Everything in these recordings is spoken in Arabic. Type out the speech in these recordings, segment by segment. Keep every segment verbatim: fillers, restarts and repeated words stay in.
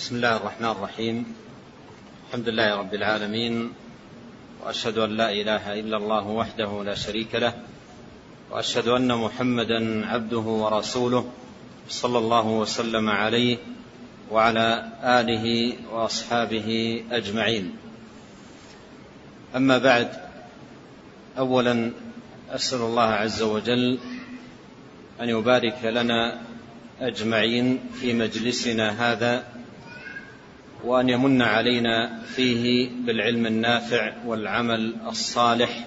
بسم الله الرحمن الرحيم. الحمد لله رب العالمين، وأشهد أن لا إله إلا الله وحده لا شريك له، وأشهد أن محمدا عبده ورسوله صلى الله وسلم عليه وعلى آله وأصحابه أجمعين. أما بعد، أولا أسأل الله عز وجل أن يبارك لنا أجمعين في مجلسنا هذا، وأن يمن علينا فيه بالعلم النافع والعمل الصالح،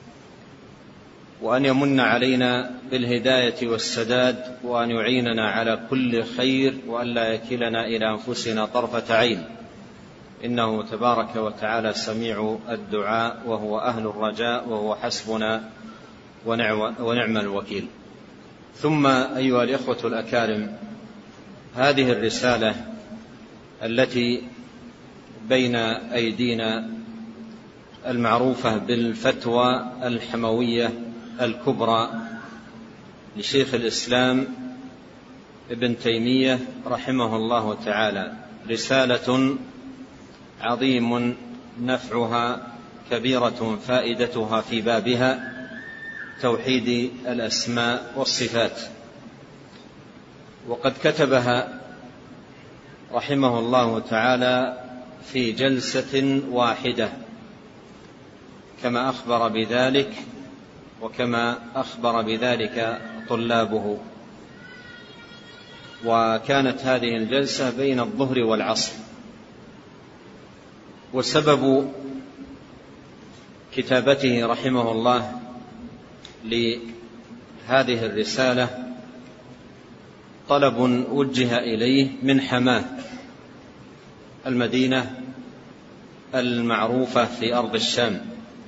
وأن يمن علينا بالهداية والسداد، وأن يعيننا على كل خير، وأن لا يكلنا إلى أنفسنا طرفة عين، إنه تبارك وتعالى سميع الدعاء، وهو أهل الرجاء، وهو حسبنا ونعم الوكيل. ثم أيها الإخوة الأكارم، هذه الرسالة التي بين أيدينا المعروفة بالفتوى الحموية الكبرى لشيخ الإسلام ابن تيمية رحمه الله تعالى، رسالة عظيم نفعها كبيرة فائدتها في بابها توحيد الأسماء والصفات. وقد كتبها رحمه الله تعالى في جلسة واحدة، كما أخبر بذلك وكما أخبر بذلك طلابه، وكانت هذه الجلسة بين الظهر والعصر. وسبب كتابته رحمه الله لهذه الرسالة طلب وجه إليه من حماه، المدينة المعروفة في أرض الشام،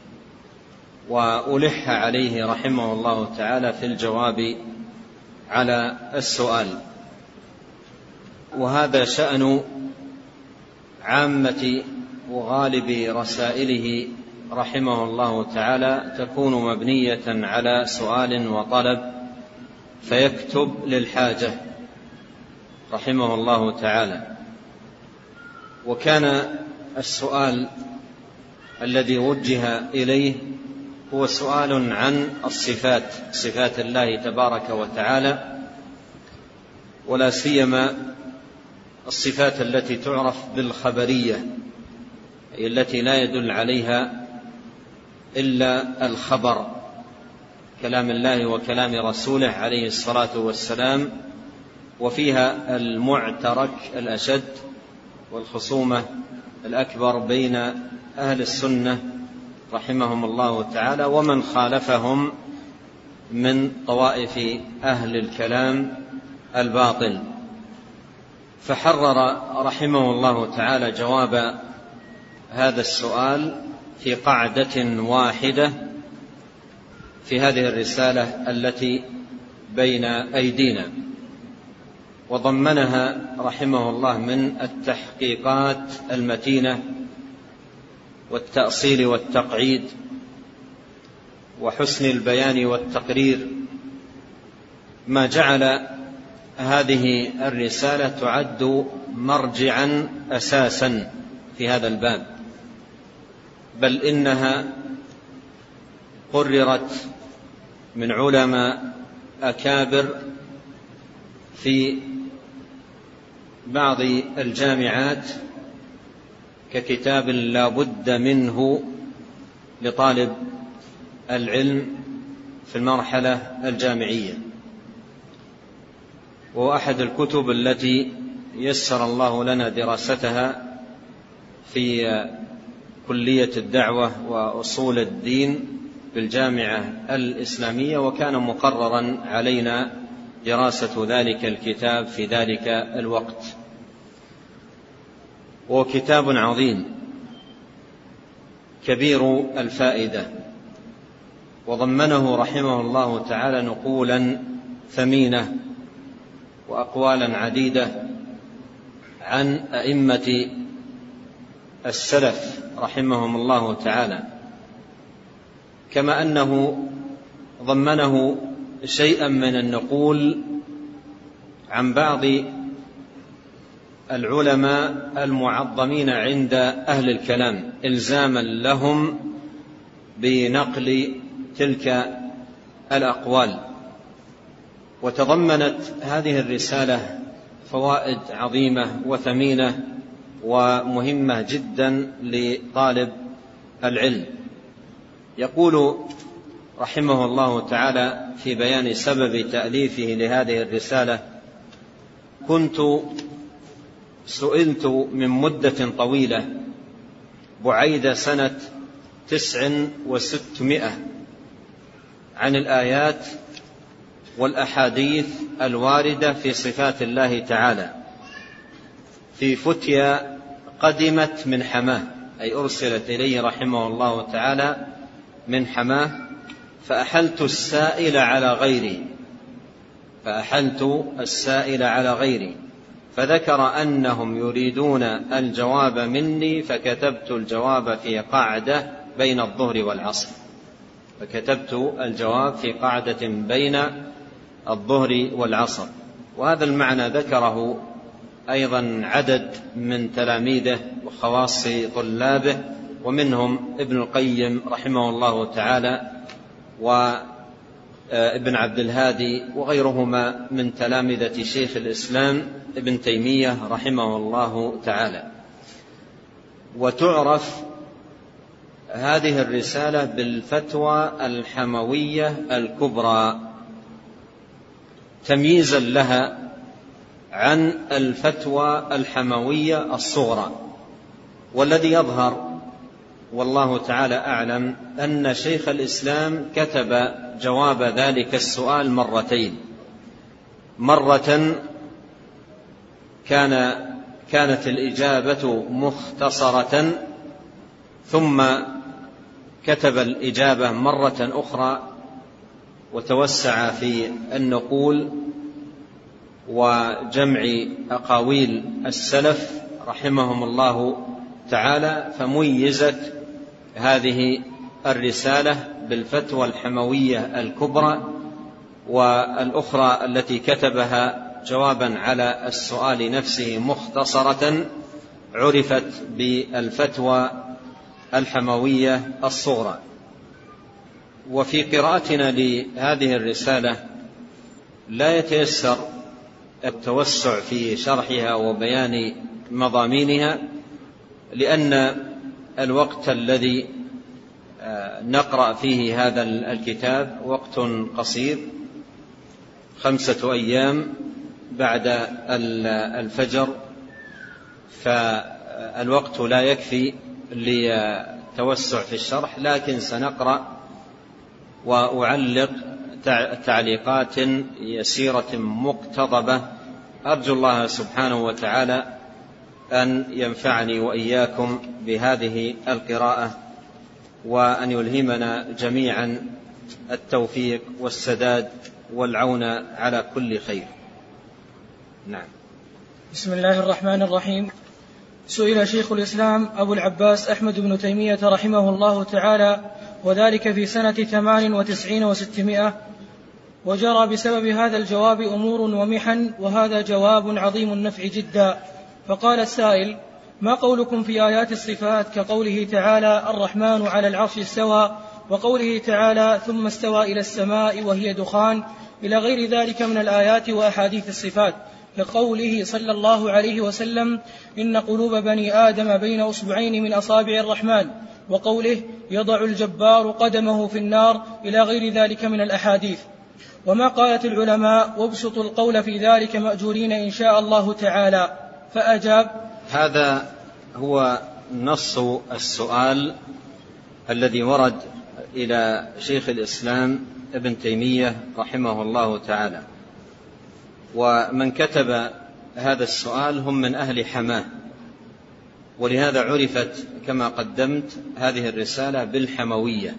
وألح عليه رحمه الله تعالى في الجواب على السؤال. وهذا شأن عامة وغالب رسائله رحمه الله تعالى، تكون مبنية على سؤال وطلب، فيكتب للحاجة رحمه الله تعالى. وكان السؤال الذي وجه إليه هو سؤال عن الصفات، صفات الله تبارك وتعالى، ولا سيما الصفات التي تعرف بالخبرية، أي التي لا يدل عليها إلا الخبر، كلام الله وكلام رسوله عليه الصلاة والسلام، وفيها المعترك الأشد والخصومة الأكبر بين أهل السنة رحمهم الله تعالى ومن خالفهم من طوائف أهل الكلام الباطل. فحرر رحمه الله تعالى جواب هذا السؤال في قاعدة واحدة في هذه الرسالة التي بين أيدينا، وضمنها رحمه الله من التحقيقات المتينة والتأصيل والتقعيد وحسن البيان والتقرير، ما جعل هذه الرسالة تعد مرجعا أساسا في هذا الباب، بل إنها قررت من علماء أكابر في بعض الجامعات ككتاب لا بد منه لطالب العلم في المرحلة الجامعية، وأحد الكتب التي يسر الله لنا دراستها في كلية الدعوة وأصول الدين بالجامعة الإسلامية، وكان مقررا علينا دراسة ذلك الكتاب في ذلك الوقت. وكتاب عظيم كبير الفائدة، وضمنه رحمه الله تعالى نقولا ثمينة وأقوالا عديدة عن أئمة السلف رحمهم الله تعالى، كما أنه ضمنه شيئا من النقول عن بعض العلماء المعظمين عند أهل الكلام إلزاما لهم بنقل تلك الأقوال. وتضمنت هذه الرسالة فوائد عظيمة وثمينة ومهمة جدا لطالب العلم. يقول رحمه الله تعالى في بيان سبب تأليفه لهذه الرسالة: كنت سئلت من مدة طويلة بعيد سنة تسع وستمائة عن الآيات والأحاديث الواردة في صفات الله تعالى في فتيا قدمت من حماه، أي أرسلت إليه رحمه الله تعالى من حماه، فأحلت السائل على غيري فأحلت السائل على غيري فذكر أنهم يريدون الجواب مني، فكتبت الجواب في قاعدة بين الظهر والعصر فكتبت الجواب في قاعدة بين الظهر والعصر. وهذا المعنى ذكره أيضا عدد من تلاميذه وخواص طلابه، ومنهم ابن القيم رحمه الله تعالى وابن عبد الهادي وغيرهما من تلامذة شيخ الإسلام ابن تيمية رحمه الله تعالى. وتعرف هذه الرسالة بالفتوى الحموية الكبرى تمييزا لها عن الفتوى الحموية الصغرى. والذي يظهر والله تعالى أعلم أن شيخ الإسلام كتب جواب ذلك السؤال مرتين، مرة كان كانت الإجابة مختصرة، ثم كتب الإجابة مرة أخرى وتوسع في النقول وجمع أقاويل السلف رحمهم الله تعالى، فميزت هذه الرسالة بالفتوى الحموية الكبرى، والأخرى التي كتبها جوابا على السؤال نفسه مختصرة عرفت بالفتوى الحموية الصغرى. وفي قراءتنا لهذه الرسالة لا يتيسر التوسع في شرحها وبيان مضامينها، لأن الوقت الذي نقرأ فيه هذا الكتاب وقت قصير، خمسة أيام بعد الفجر، فالوقت لا يكفي للتوسع في الشرح، لكن سنقرأ وأعلق تعليقات يسيرة مقتضبة، أرجو الله سبحانه وتعالى أن ينفعني وإياكم بهذه القراءة، وأن يلهمنا جميعا التوفيق والسداد والعون على كل خير. نعم. بسم الله الرحمن الرحيم. سئل شيخ الإسلام أبو العباس أحمد بن تيمية رحمه الله تعالى، وذلك في سنة ثمان وتسعين وستمائة، وجرى بسبب هذا الجواب أمور ومحن، وهذا جواب عظيم النفع جدا. فقال السائل: ما قولكم في آيات الصفات كقوله تعالى الرحمن على العرش استوى، وقوله تعالى ثم استوى إلى السماء وهي دخان، إلى غير ذلك من الآيات وأحاديث الصفات، كقوله صلى الله عليه وسلم إن قلوب بني آدم بين أصبعين من أصابع الرحمن، وقوله يضع الجبار قدمه في النار، إلى غير ذلك من الأحاديث. وما قالت العلماء وابسطوا القول في ذلك مأجورين إن شاء الله تعالى. فأجاب: هذا هو نص السؤال الذي ورد إلى شيخ الإسلام ابن تيمية رحمه الله تعالى، ومن كتب هذا السؤال هم من أهل حماه، ولهذا عرفت كما قدمت هذه الرسالة بالحموية.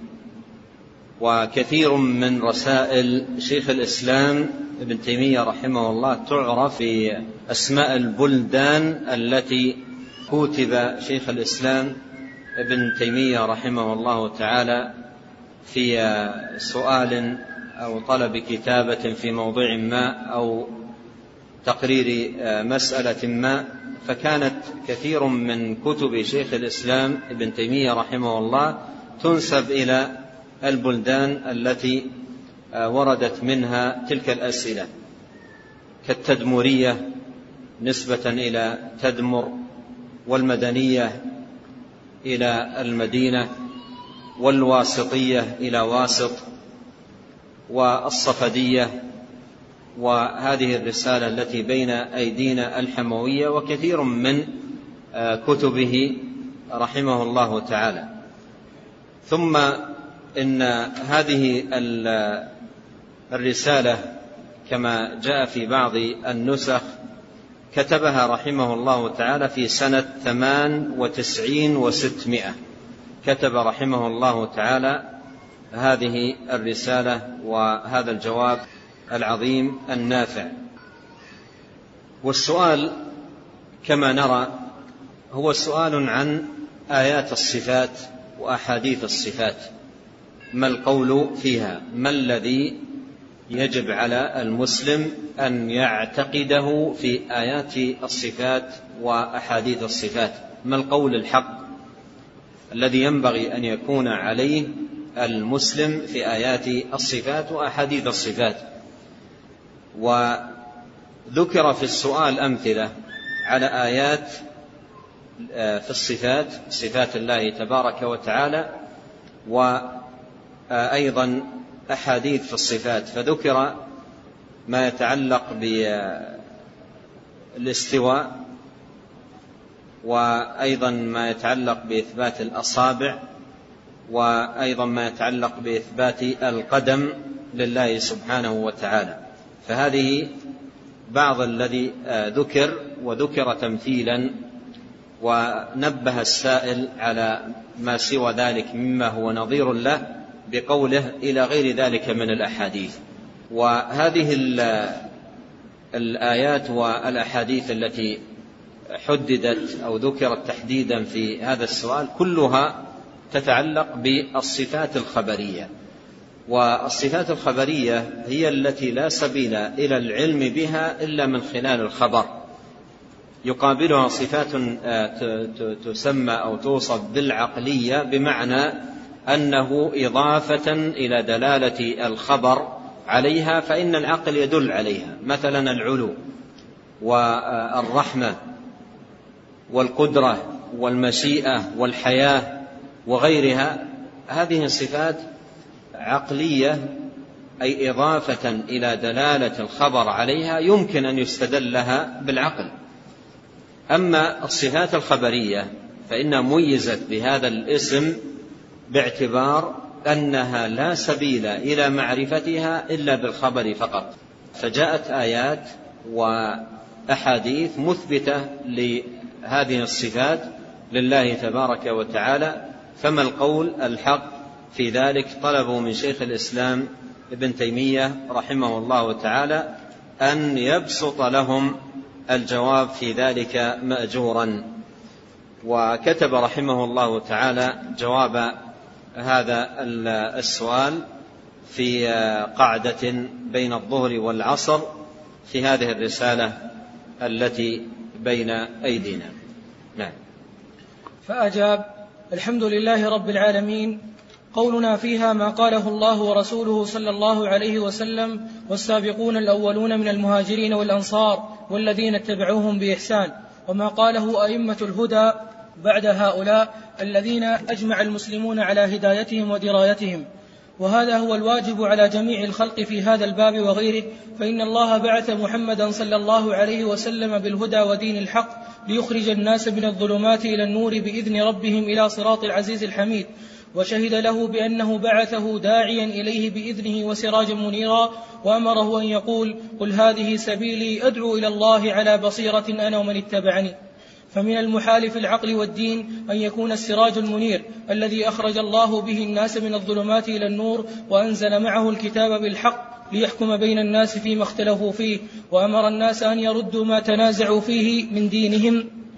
وكثير من رسائل شيخ الإسلام ابن تيمية رحمه الله تعرف في أسماء البلدان التي كتب شيخ الإسلام ابن تيمية رحمه الله تعالى في سؤال أو طلب كتابة في موضوع ما أو تقرير مسألة ما، فكانت كثير من كتب شيخ الإسلام ابن تيمية رحمه الله تنسب إلى البلدان التي وردت منها تلك الأسئلة، كالتدمرية نسبة إلى تدمر، والمدنية إلى المدينة، والواسطية إلى واسط، والصفدية، وهذه الرسالة التي بين أيدينا الحموية، وكثير من كتبه رحمه الله تعالى. ثم إن هذه الرسالة كما جاء في بعض النسخ كتبها رحمه الله تعالى في سنة ثمان وتسعين وستمائة، كتب رحمه الله تعالى هذه الرسالة وهذا الجواب العظيم النافع. والسؤال كما نرى هو سؤال عن آيات الصفات وأحاديث الصفات، ما القول فيها، ما الذي يجب على المسلم أن يعتقده في آيات الصفات وأحاديث الصفات، ما القول الحق الذي ينبغي أن يكون عليه المسلم في آيات الصفات وأحاديث الصفات. وذكر في السؤال أمثلة على آيات في الصفات، صفات الله تبارك وتعالى، وأيضا أحاديث في الصفات، فذكر ما يتعلق بالاستواء، وأيضا ما يتعلق بإثبات الأصابع، وأيضا ما يتعلق بإثبات القدم لله سبحانه وتعالى. فهذه بعض الذي ذكر، وذكر تمثيلا، ونبه السائل على ما سوى ذلك مما هو نظير له بقوله إلى غير ذلك من الأحاديث. وهذه الآيات والأحاديث التي حددت أو ذكرت تحديدا في هذا السؤال كلها تتعلق بالصفات الخبرية، والصفات الخبرية هي التي لا سبيل إلى العلم بها إلا من خلال الخبر، يقابلها صفات تسمى أو توصف بالعقلية، بمعنى أنه إضافة إلى دلالة الخبر عليها، فإن العقل يدل عليها، مثلا العلو والرحمة والقدرة والمشيئة والحياة وغيرها، هذه صفات عقلية، أي إضافة إلى دلالة الخبر عليها يمكن أن يستدل لها بالعقل. أما الصفات الخبرية فإنها ميزت بهذا الاسم باعتبار أنها لا سبيل إلى معرفتها إلا بالخبر فقط، فجاءت آيات وأحاديث مثبتة لهذه الصفات لله تبارك وتعالى. فما القول الحق في ذلك؟ طلبوا من شيخ الإسلام ابن تيمية رحمه الله تعالى أن يبسط لهم الجواب في ذلك مأجورا، وكتب رحمه الله تعالى جواب هذا السؤال في قعدة بين الظهر والعصر في هذه الرسالة التي بين أيدينا. نعم. فأجاب: الحمد لله رب العالمين، قولنا فيها ما قاله الله ورسوله صلى الله عليه وسلم والسابقون الأولون من المهاجرين والأنصار والذين اتبعوهم بإحسان، وما قاله أئمة الهدى بعد هؤلاء الذين أجمع المسلمون على هدايتهم ودرايتهم، وهذا هو الواجب على جميع الخلق في هذا الباب وغيره، فإن الله بعث محمدا صلى الله عليه وسلم بالهدى ودين الحق ليخرج الناس من الظلمات إلى النور بإذن ربهم إلى صراط العزيز الحميد، وشهد له بأنه بعثه داعيا إليه بإذنه وسراجا منيرا، وأمره أن يقول: قل هذه سبيلي أدعو إلى الله على بصيرة أنا ومن اتبعني. فمن المحال في العقل والدين أن يكون السراج المنير الذي أخرج الله به الناس من الظلمات إلى النور، وأنزل معه الكتاب بالحق ليحكم بين الناس فيما اختلفوا فيه، وأمر الناس أن يردوا ما تنازعوا فيه من دينهم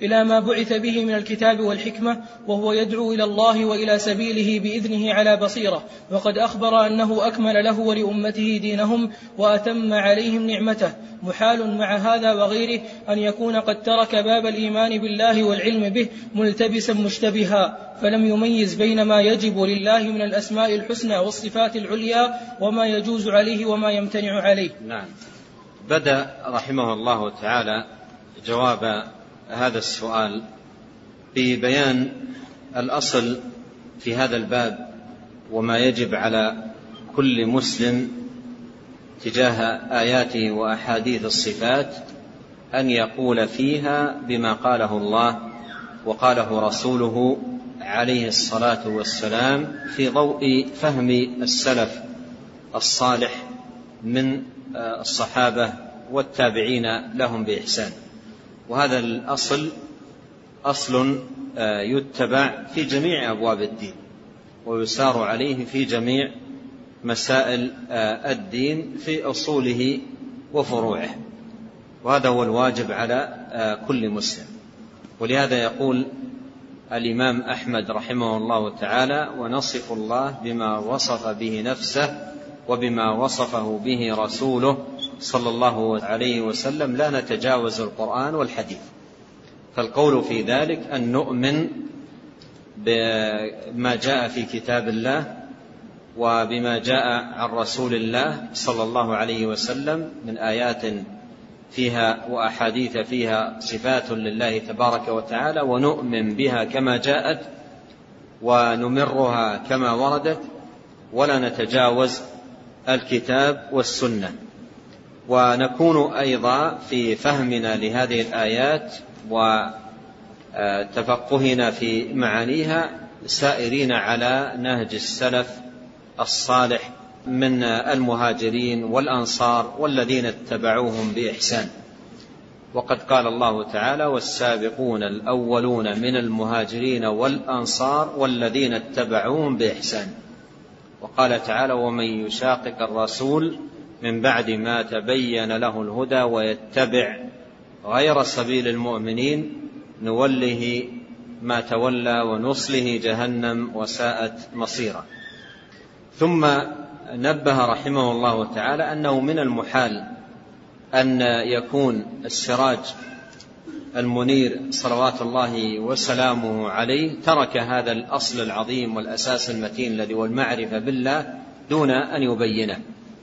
إلى ما بعث به من الكتاب والحكمة، وهو يدعو إلى الله وإلى سبيله بإذنه على بصيرة، وقد أخبر أنه أكمل له ولأمته دينهم وأتم عليهم نعمته. محال مع هذا وغيره أن يكون قد ترك باب الإيمان بالله والعلم به ملتبسا مشتبها، فلم يميز بين ما يجب لله من الأسماء الحسنى والصفات العليا وما يجوز عليه وما يمتنع عليه. نعم. بدأ رحمه الله تعالى جواب هذا السؤال ببيان الأصل في هذا الباب وما يجب على كل مسلم تجاه آياته وأحاديث الصفات أن يقول فيها بما قاله الله وقاله رسوله عليه الصلاة والسلام في ضوء فهم السلف الصالح من الصحابة والتابعين لهم بإحسان. وهذا الأصل أصل يتبع في جميع أبواب الدين ويسار عليه في جميع مسائل الدين في أصوله وفروعه، وهذا هو الواجب على كل مسلم. ولهذا يقول الإمام أحمد رحمه الله تعالى: ونصف الله بما وصف به نفسه وبما وصفه به رسوله صلى الله عليه وسلم، لا نتجاوز القرآن والحديث. فالقول في ذلك أن نؤمن بما جاء في كتاب الله وبما جاء عن رسول الله صلى الله عليه وسلم من آيات فيها وأحاديث فيها صفات لله تبارك وتعالى، ونؤمن بها كما جاءت ونمرها كما وردت، ولا نتجاوز الكتاب والسنة. ونكون أيضا في فهمنا لهذه الآيات وتفقهنا في معانيها سائرين على نهج السلف الصالح من المهاجرين والأنصار والذين اتبعوهم بإحسان. وقد قال الله تعالى: والسابقون الأولون من المهاجرين والأنصار والذين اتبعوهم بإحسان. وقال تعالى: ومن يشاقق الرسول من بعد ما تبين له الهدى ويتبع غير سبيل المؤمنين نوله ما تولى ونصله جهنم وساءت مصيرا. ثم نبه رحمه الله تعالى أنه من المحال أن يكون السراج المنير صلوات الله وسلامه عليه ترك هذا الأصل العظيم والأساس المتين الذي هو المعرفة بالله دون أن يبينه،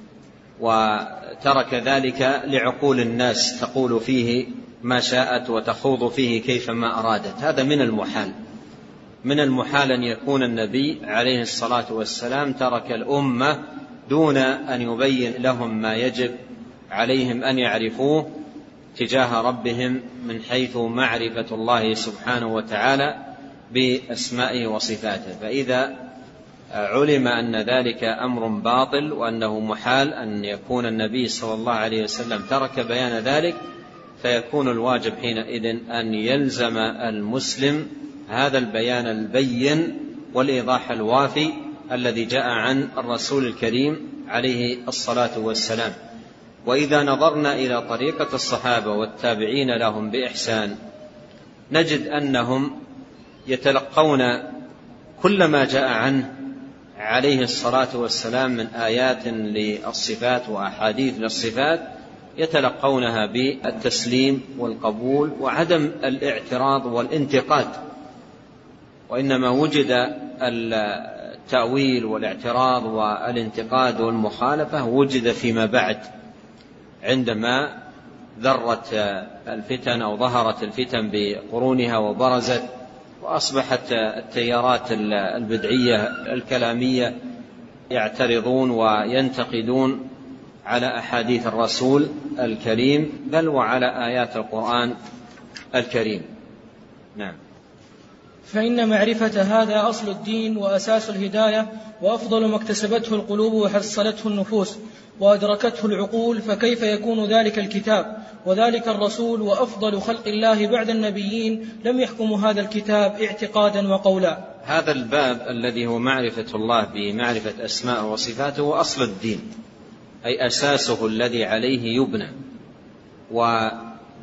وترك ذلك لعقول الناس تقول فيه ما شاءت وتخوض فيه كيفما أرادت. هذا من المحال من المحال أن يكون النبي عليه الصلاة والسلام ترك الأمة دون أن يبين لهم ما يجب عليهم أن يعرفوه تجاه ربهم من حيث معرفة الله سبحانه وتعالى بأسمائه وصفاته. فإذا علم أن ذلك أمر باطل وأنه محال أن يكون النبي صلى الله عليه وسلم ترك بيان ذلك، فيكون الواجب حينئذ أن يلزم المسلم هذا البيان البين والإيضاح الوافي الذي جاء عن الرسول الكريم عليه الصلاة والسلام. وإذا نظرنا إلى طريقة الصحابة والتابعين لهم بإحسان نجد أنهم يتلقون كل ما جاء عنه عليه الصلاة والسلام من آيات للصفات وأحاديث للصفات يتلقونها بالتسليم والقبول وعدم الاعتراض والانتقاد، وإنما وجد التأويل والاعتراض والانتقاد والمخالفة وجد فيما بعد عندما ذرت الفتن أو ظهرت الفتن بقرونها وبرزت وأصبحت التيارات البدعية الكلامية يعترضون وينتقدون على أحاديث الرسول الكريم بل وعلى آيات القرآن الكريم. نعم. فإن معرفة هذا أصل الدين وأساس الهداية وأفضل ما اكتسبته القلوب وحصلته النفوس وأدركته العقول، فكيف يكون ذلك الكتاب وذلك الرسول وأفضل خلق الله بعد النبيين لم يحكموا هذا الكتاب اعتقادا وقولا؟ هذا الباب الذي هو معرفة الله بمعرفة أسماء وصفاته هو أصل الدين، أي أساسه الذي عليه يبنى.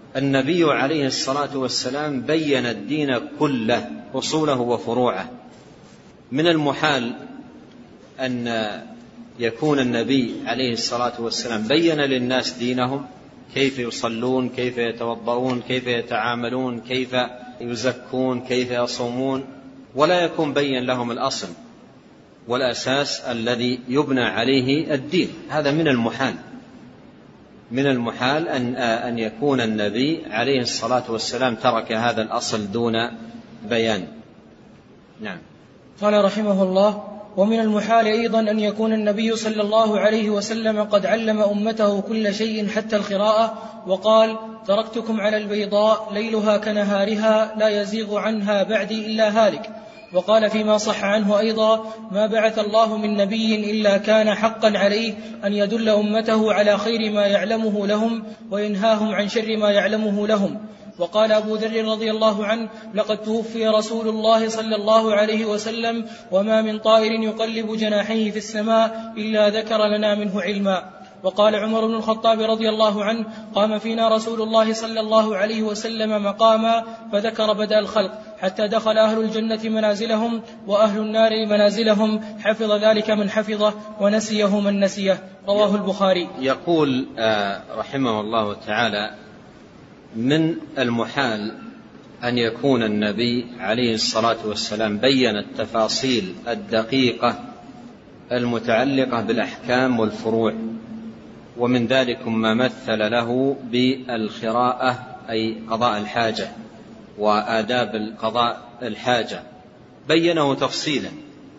النبي عليه الصلاة والسلام بين الدين كله أصوله وفروعه. من المحال أن يكون النبي عليه الصلاة والسلام بين للناس دينهم، كيف يصلون، كيف يتوضؤون، كيف يتعاملون، كيف يزكون، كيف يصومون، ولا يكون بين لهم الأصل والأساس الذي يبنى عليه الدين. هذا من المحال، من المحال أن أن يكون النبي عليه الصلاة والسلام ترك هذا الأصل دون بيان. نعم. قال رحمه الله: ومن المحال أيضا أن يكون النبي صلى الله عليه وسلم قد علم أمته كل شيء حتى القراءة، وقال: تركتكم على البيضاء ليلها كنهارها لا يزيغ عنها بعدي إلا هالك. وقال فيما صح عنه أيضا: ما بعث الله من نبي إلا كان حقا عليه أن يدل أمته على خير ما يعلمه لهم وينهاهم عن شر ما يعلمه لهم. وقال أبو ذر رضي الله عنه: لقد توفي رسول الله صلى الله عليه وسلم وما من طائر يقلب جناحيه في السماء إلا ذكر لنا منه علما. وقال عمر بن الخطاب رضي الله عنه: قام فينا رسول الله صلى الله عليه وسلم مقاما فذكر بدء الخلق حتى دخل أهل الجنة منازلهم وأهل النار منازلهم، حفظ ذلك من حفظه ونسيه من نسيه. رواه البخاري. يقول رحمه الله تعالى: من المحال أن يكون النبي عليه الصلاة والسلام بين التفاصيل الدقيقة المتعلقة بالأحكام والفروع، ومن ذلك ما مثل له بالخراءة أي قضاء الحاجة وآداب قضاء الحاجة، بينه تفصيلا.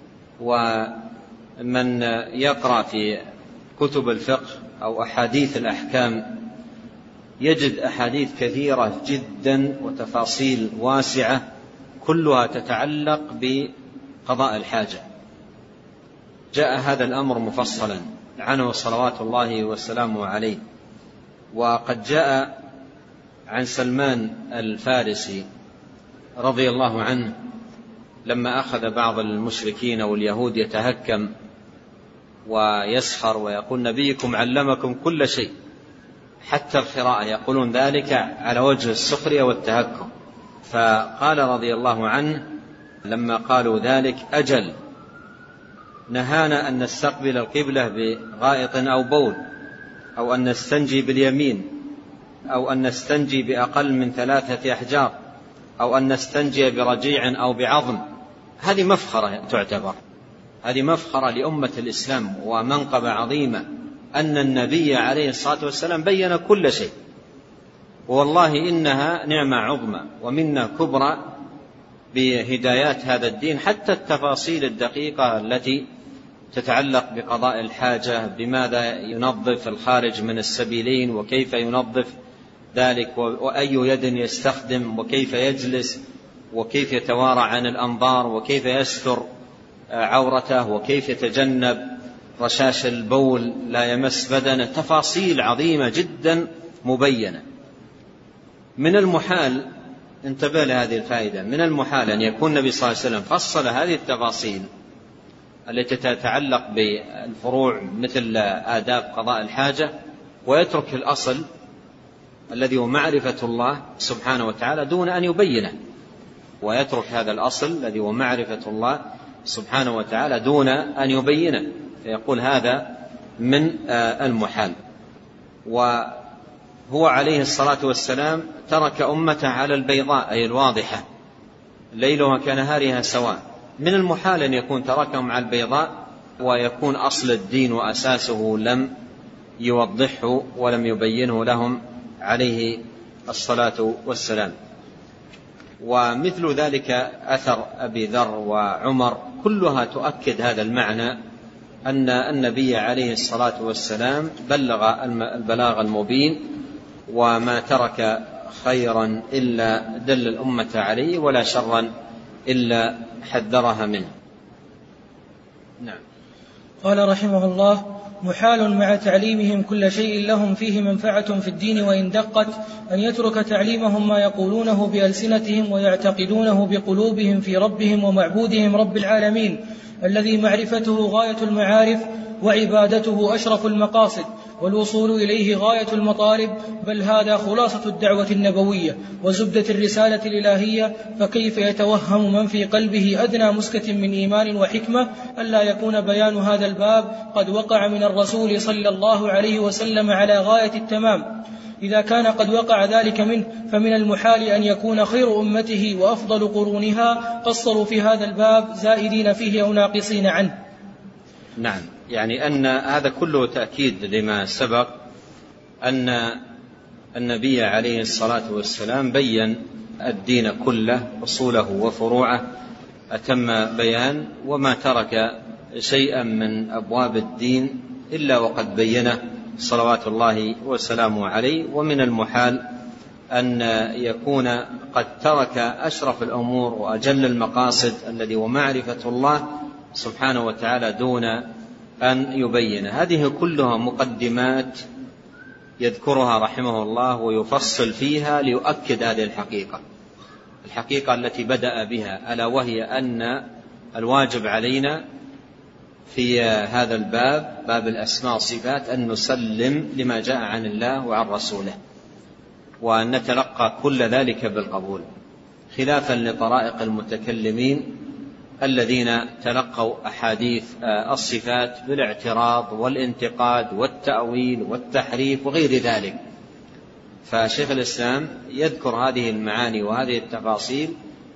ومن يقرأ في كتب الفقه أو أحاديث الأحكام يجد أحاديث كثيرة جدا وتفاصيل واسعة كلها تتعلق بقضاء الحاجة. جاء هذا الأمر مفصلا عنه صلوات الله وسلامه عليه. وقد جاء عن سلمان الفارسي رضي الله عنه لما أخذ بعض المشركين واليهود يتهكم ويسخر ويقول: نبيكم علمكم كل شيء حتى القراءة، يقولون ذلك على وجه السخرية والتهكم. فقال رضي الله عنه لما قالوا ذلك: أجل، نهانا أن نستقبل القبلة بغائط أو بول، أو أن نستنجي باليمين، أو أن نستنجي بأقل من ثلاثة أحجار، أو أن نستنجي برجيع أو بعظم. هذه مفخرة تعتبر، هذه مفخرة لأمة الإسلام ومنقبة عظيمة أن النبي عليه الصلاة والسلام بين كل شيء. والله إنها نعمة عظمى ومنة كبرى بهدايات هذا الدين، حتى التفاصيل الدقيقة التي تتعلق بقضاء الحاجة، بماذا ينظف الخارج من السبيلين وكيف ينظف ذلك، وأي يد يستخدم، وكيف يجلس، وكيف يتوارى عن الأنظار، وكيف يستر عورته، وكيف يتجنب رشاش البول لا يمس بدنه. تفاصيل عظيمة جدا مبينة. من المحال، انتبه لهذه الفائدة، من المحال أن يكون النبي صلى الله عليه وسلم فصل هذه التفاصيل التي تتعلق بالفروع مثل آداب قضاء الحاجة، ويترك الأصل الذي هو معرفة الله سبحانه وتعالى دون أن يبينه، ويترك هذا الأصل الذي هو معرفة الله سبحانه وتعالى دون أن يبينه، فيقول هذا من المحال. وهو عليه الصلاة والسلام ترك أمته على البيضاء أي الواضحة ليلها كنهارها سواء. من المحال أن يكون تركهم على البيضاء ويكون أصل الدين وأساسه لم يوضحه ولم يبينه لهم عليه الصلاة والسلام. ومثل ذلك أثر أبي ذر وعمر كلها تؤكد هذا المعنى، أن النبي عليه الصلاة والسلام بلغ البلاغ المبين، وما ترك خيرا إلا دل الأمة عليه، ولا شرا إلا حذرها منه. نعم. قال رحمه الله: محال مع تعليمهم كل شيء لهم فيه منفعة في الدين وإن دقت أن يترك تعليمهم ما يقولونه بألسنتهم ويعتقدونه بقلوبهم في ربهم ومعبودهم رب العالمين، الذي معرفته غاية المعارف وعبادته أشرف المقاصد، والوصول إليه غاية المطالب، بل هذا خلاصة الدعوة النبوية وزبدة الرسالة الإلهية. فكيف يتوهم من في قلبه أدنى مسكة من إيمان وحكمة ألا يكون بيان هذا الباب قد وقع من الرسول صلى الله عليه وسلم على غاية التمام؟ إذا كان قد وقع ذلك منه فمن المحال أن يكون خير أمته وأفضل قرونها قصروا في هذا الباب زائدين فيه أو ناقصين عنه. نعم، يعني أن هذا كله تأكيد لما سبق، أن النبي عليه الصلاة والسلام بين الدين كله أصوله وفروعه أتم بيان، وما ترك شيئا من أبواب الدين إلا وقد بينه صلوات الله وسلامه عليه. ومن المحال أن يكون قد ترك أشرف الأمور وأجل المقاصد الذي هو معرفة الله سبحانه وتعالى دون أن يبين. هذه كلها مقدمات يذكرها رحمه الله ويفصل فيها ليؤكد هذه الحقيقة الحقيقة التي بدأ بها، ألا وهي أن الواجب علينا في هذا الباب، باب الأسماء والصفات، أن نسلم لما جاء عن الله وعن رسوله، وأن نتلقى كل ذلك بالقبول، خلافا لطرائق المتكلمين الذين تلقوا أحاديث الصفات بالاعتراض والانتقاد والتأويل والتحريف وغير ذلك. فشيخ الإسلام يذكر هذه المعاني وهذه التفاصيل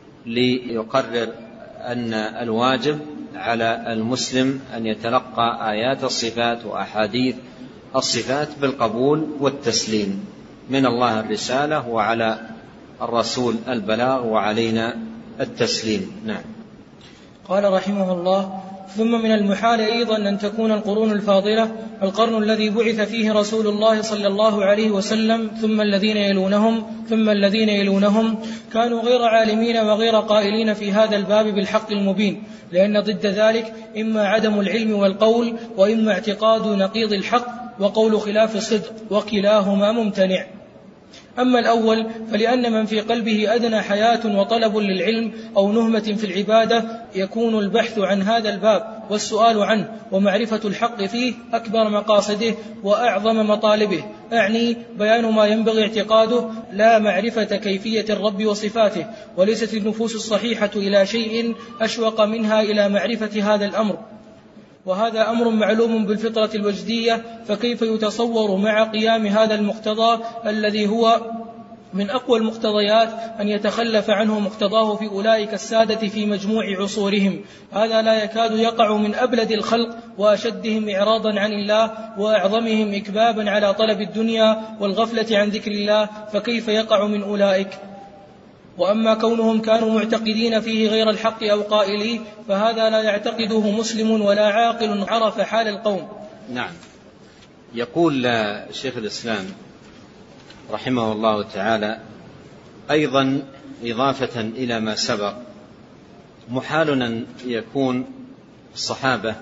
ليقرر أن الواجب على المسلم أن يتلقى آيات الصفات وأحاديث الصفات بالقبول والتسليم، من الله الرسالة وعلى الرسول البلاغ وعلينا التسليم. نعم. قال رحمه الله: ثم من المحال أيضا أن تكون القرون الفاضلة القرن الذي بعث فيه رسول الله صلى الله عليه وسلم ثم الذين يلونهم ثم الذين يلونهم كانوا غير عالمين وغير قائلين في هذا الباب بالحق المبين، لأن ضد ذلك إما عدم العلم والقول، وإما اعتقاد نقيض الحق وقول خلاف الصدق، وكلاهما ممتنع. أما الأول فلأن من في قلبه أدنى حياة وطلب للعلم أو نهمة في العبادة يكون البحث عن هذا الباب والسؤال عنه ومعرفة الحق فيه أكبر مقاصده وأعظم مطالبه، أعني بيان ما ينبغي اعتقاده لا معرفة كيفية الرب وصفاته. وليست النفوس الصحيحة إلى شيء أشوق منها إلى معرفة هذا الأمر، وهذا أمر معلوم بالفطرة الوجدية، فكيف يتصور مع قيام هذا المقتضى الذي هو من أقوى المقتضيات أن يتخلف عنه مقتضاه في أولئك السادة في مجموع عصورهم؟ هذا لا يكاد يقع من أبلد الخلق وأشدهم إعراضا عن الله وأعظمهم إكبابا على طلب الدنيا والغفلة عن ذكر الله، فكيف يقع من أولئك؟ وأما كونهم كانوا معتقدين فيه غير الحق أو قائليه فهذا لا يعتقده مسلم ولا عاقل عرف حال القوم. نعم. يقول شيخ الإسلام رحمه الله تعالى أيضا إضافة إلى ما سبق: محال أن يكون الصحابة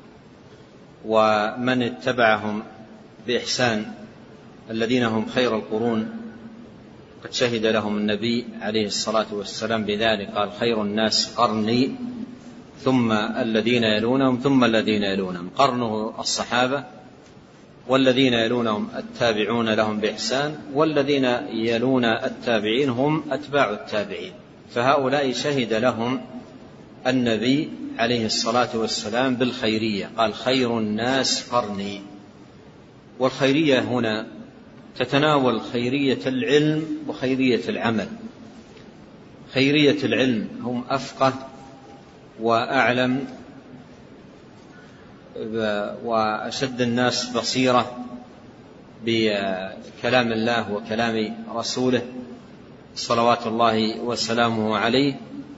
ومن اتبعهم بإحسان الذين هم خير القرون قد شهد لهم النبي عليه الصلاة والسلام بذلك، قال: خير الناس قرني ثم الذين يلونهم ثم الذين يلونهم. قرنه الصحابة، والذين يلونهم التابعون لهم بإحسان، والذين يلون التابعين هم أتباع التابعين. فهؤلاء شهد لهم النبي عليه الصلاة والسلام بالخيرية، قال: خير الناس قرني. والخيرية هنا تتناول خيرية العلم وخيرية العمل. خيرية العلم هم أفقه وأعلم وأشد الناس بصيرة بكلام الله وكلام رسوله صلوات الله وسلامه عليه.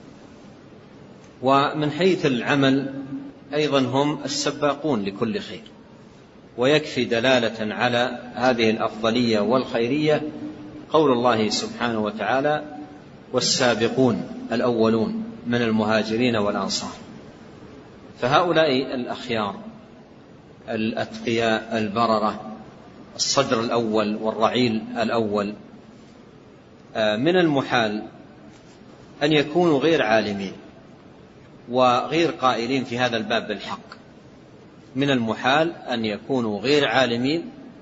ومن حيث العمل أيضا هم السباقون لكل خير. ويكفي دلالة على هذه الأفضلية والخيرية قول الله سبحانه وتعالى: والسابقون الأولون من المهاجرين والأنصار. فهؤلاء الأخيار الأتقياء البررة، الصدر الأول والرعيل الأول، من المحال أن يكونوا غير عالمين وغير قائلين في هذا الباب بالحق. من المحال أن يكونوا غير عالمين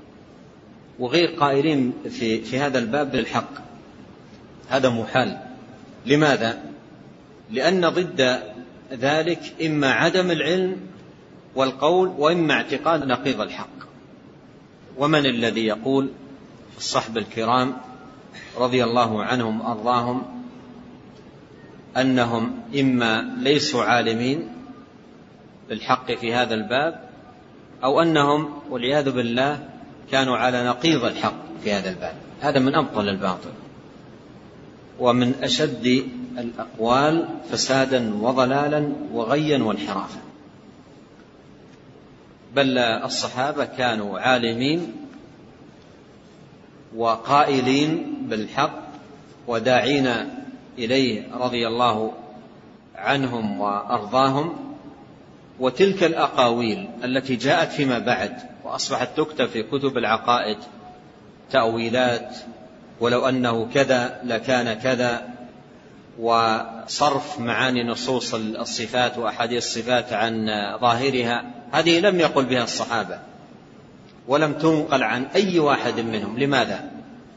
وغير قائلين في, في هذا الباب بالحق، هذا محال. لماذا؟ لأن ضد ذلك إما عدم العلم والقول، وإما اعتقاد نقيض الحق. ومن الذي يقول في الصحب الكرام رضي الله عنهم أرضاهم أنهم إما ليسوا عالمين بالحق في هذا الباب، أو أنهم والعياذ بالله كانوا على نقيض الحق في هذا الباب؟ هذا من أبطل الباطل ومن أشد الأقوال فسادا وضلالا وغيا وانحرافا. بل الصحابة كانوا عالمين وقائلين بالحق وداعين إليه رضي الله عنهم وأرضاهم. وتلك الأقاويل التي جاءت فيما بعد وأصبحت تكتب في كتب العقائد تأويلات، ولو أنه كذا لكان كذا، وصرف معاني نصوص الصفات وأحاديث الصفات عن ظاهرها، هذه لم يقل بها الصحابة ولم تنقل عن أي واحد منهم. لماذا؟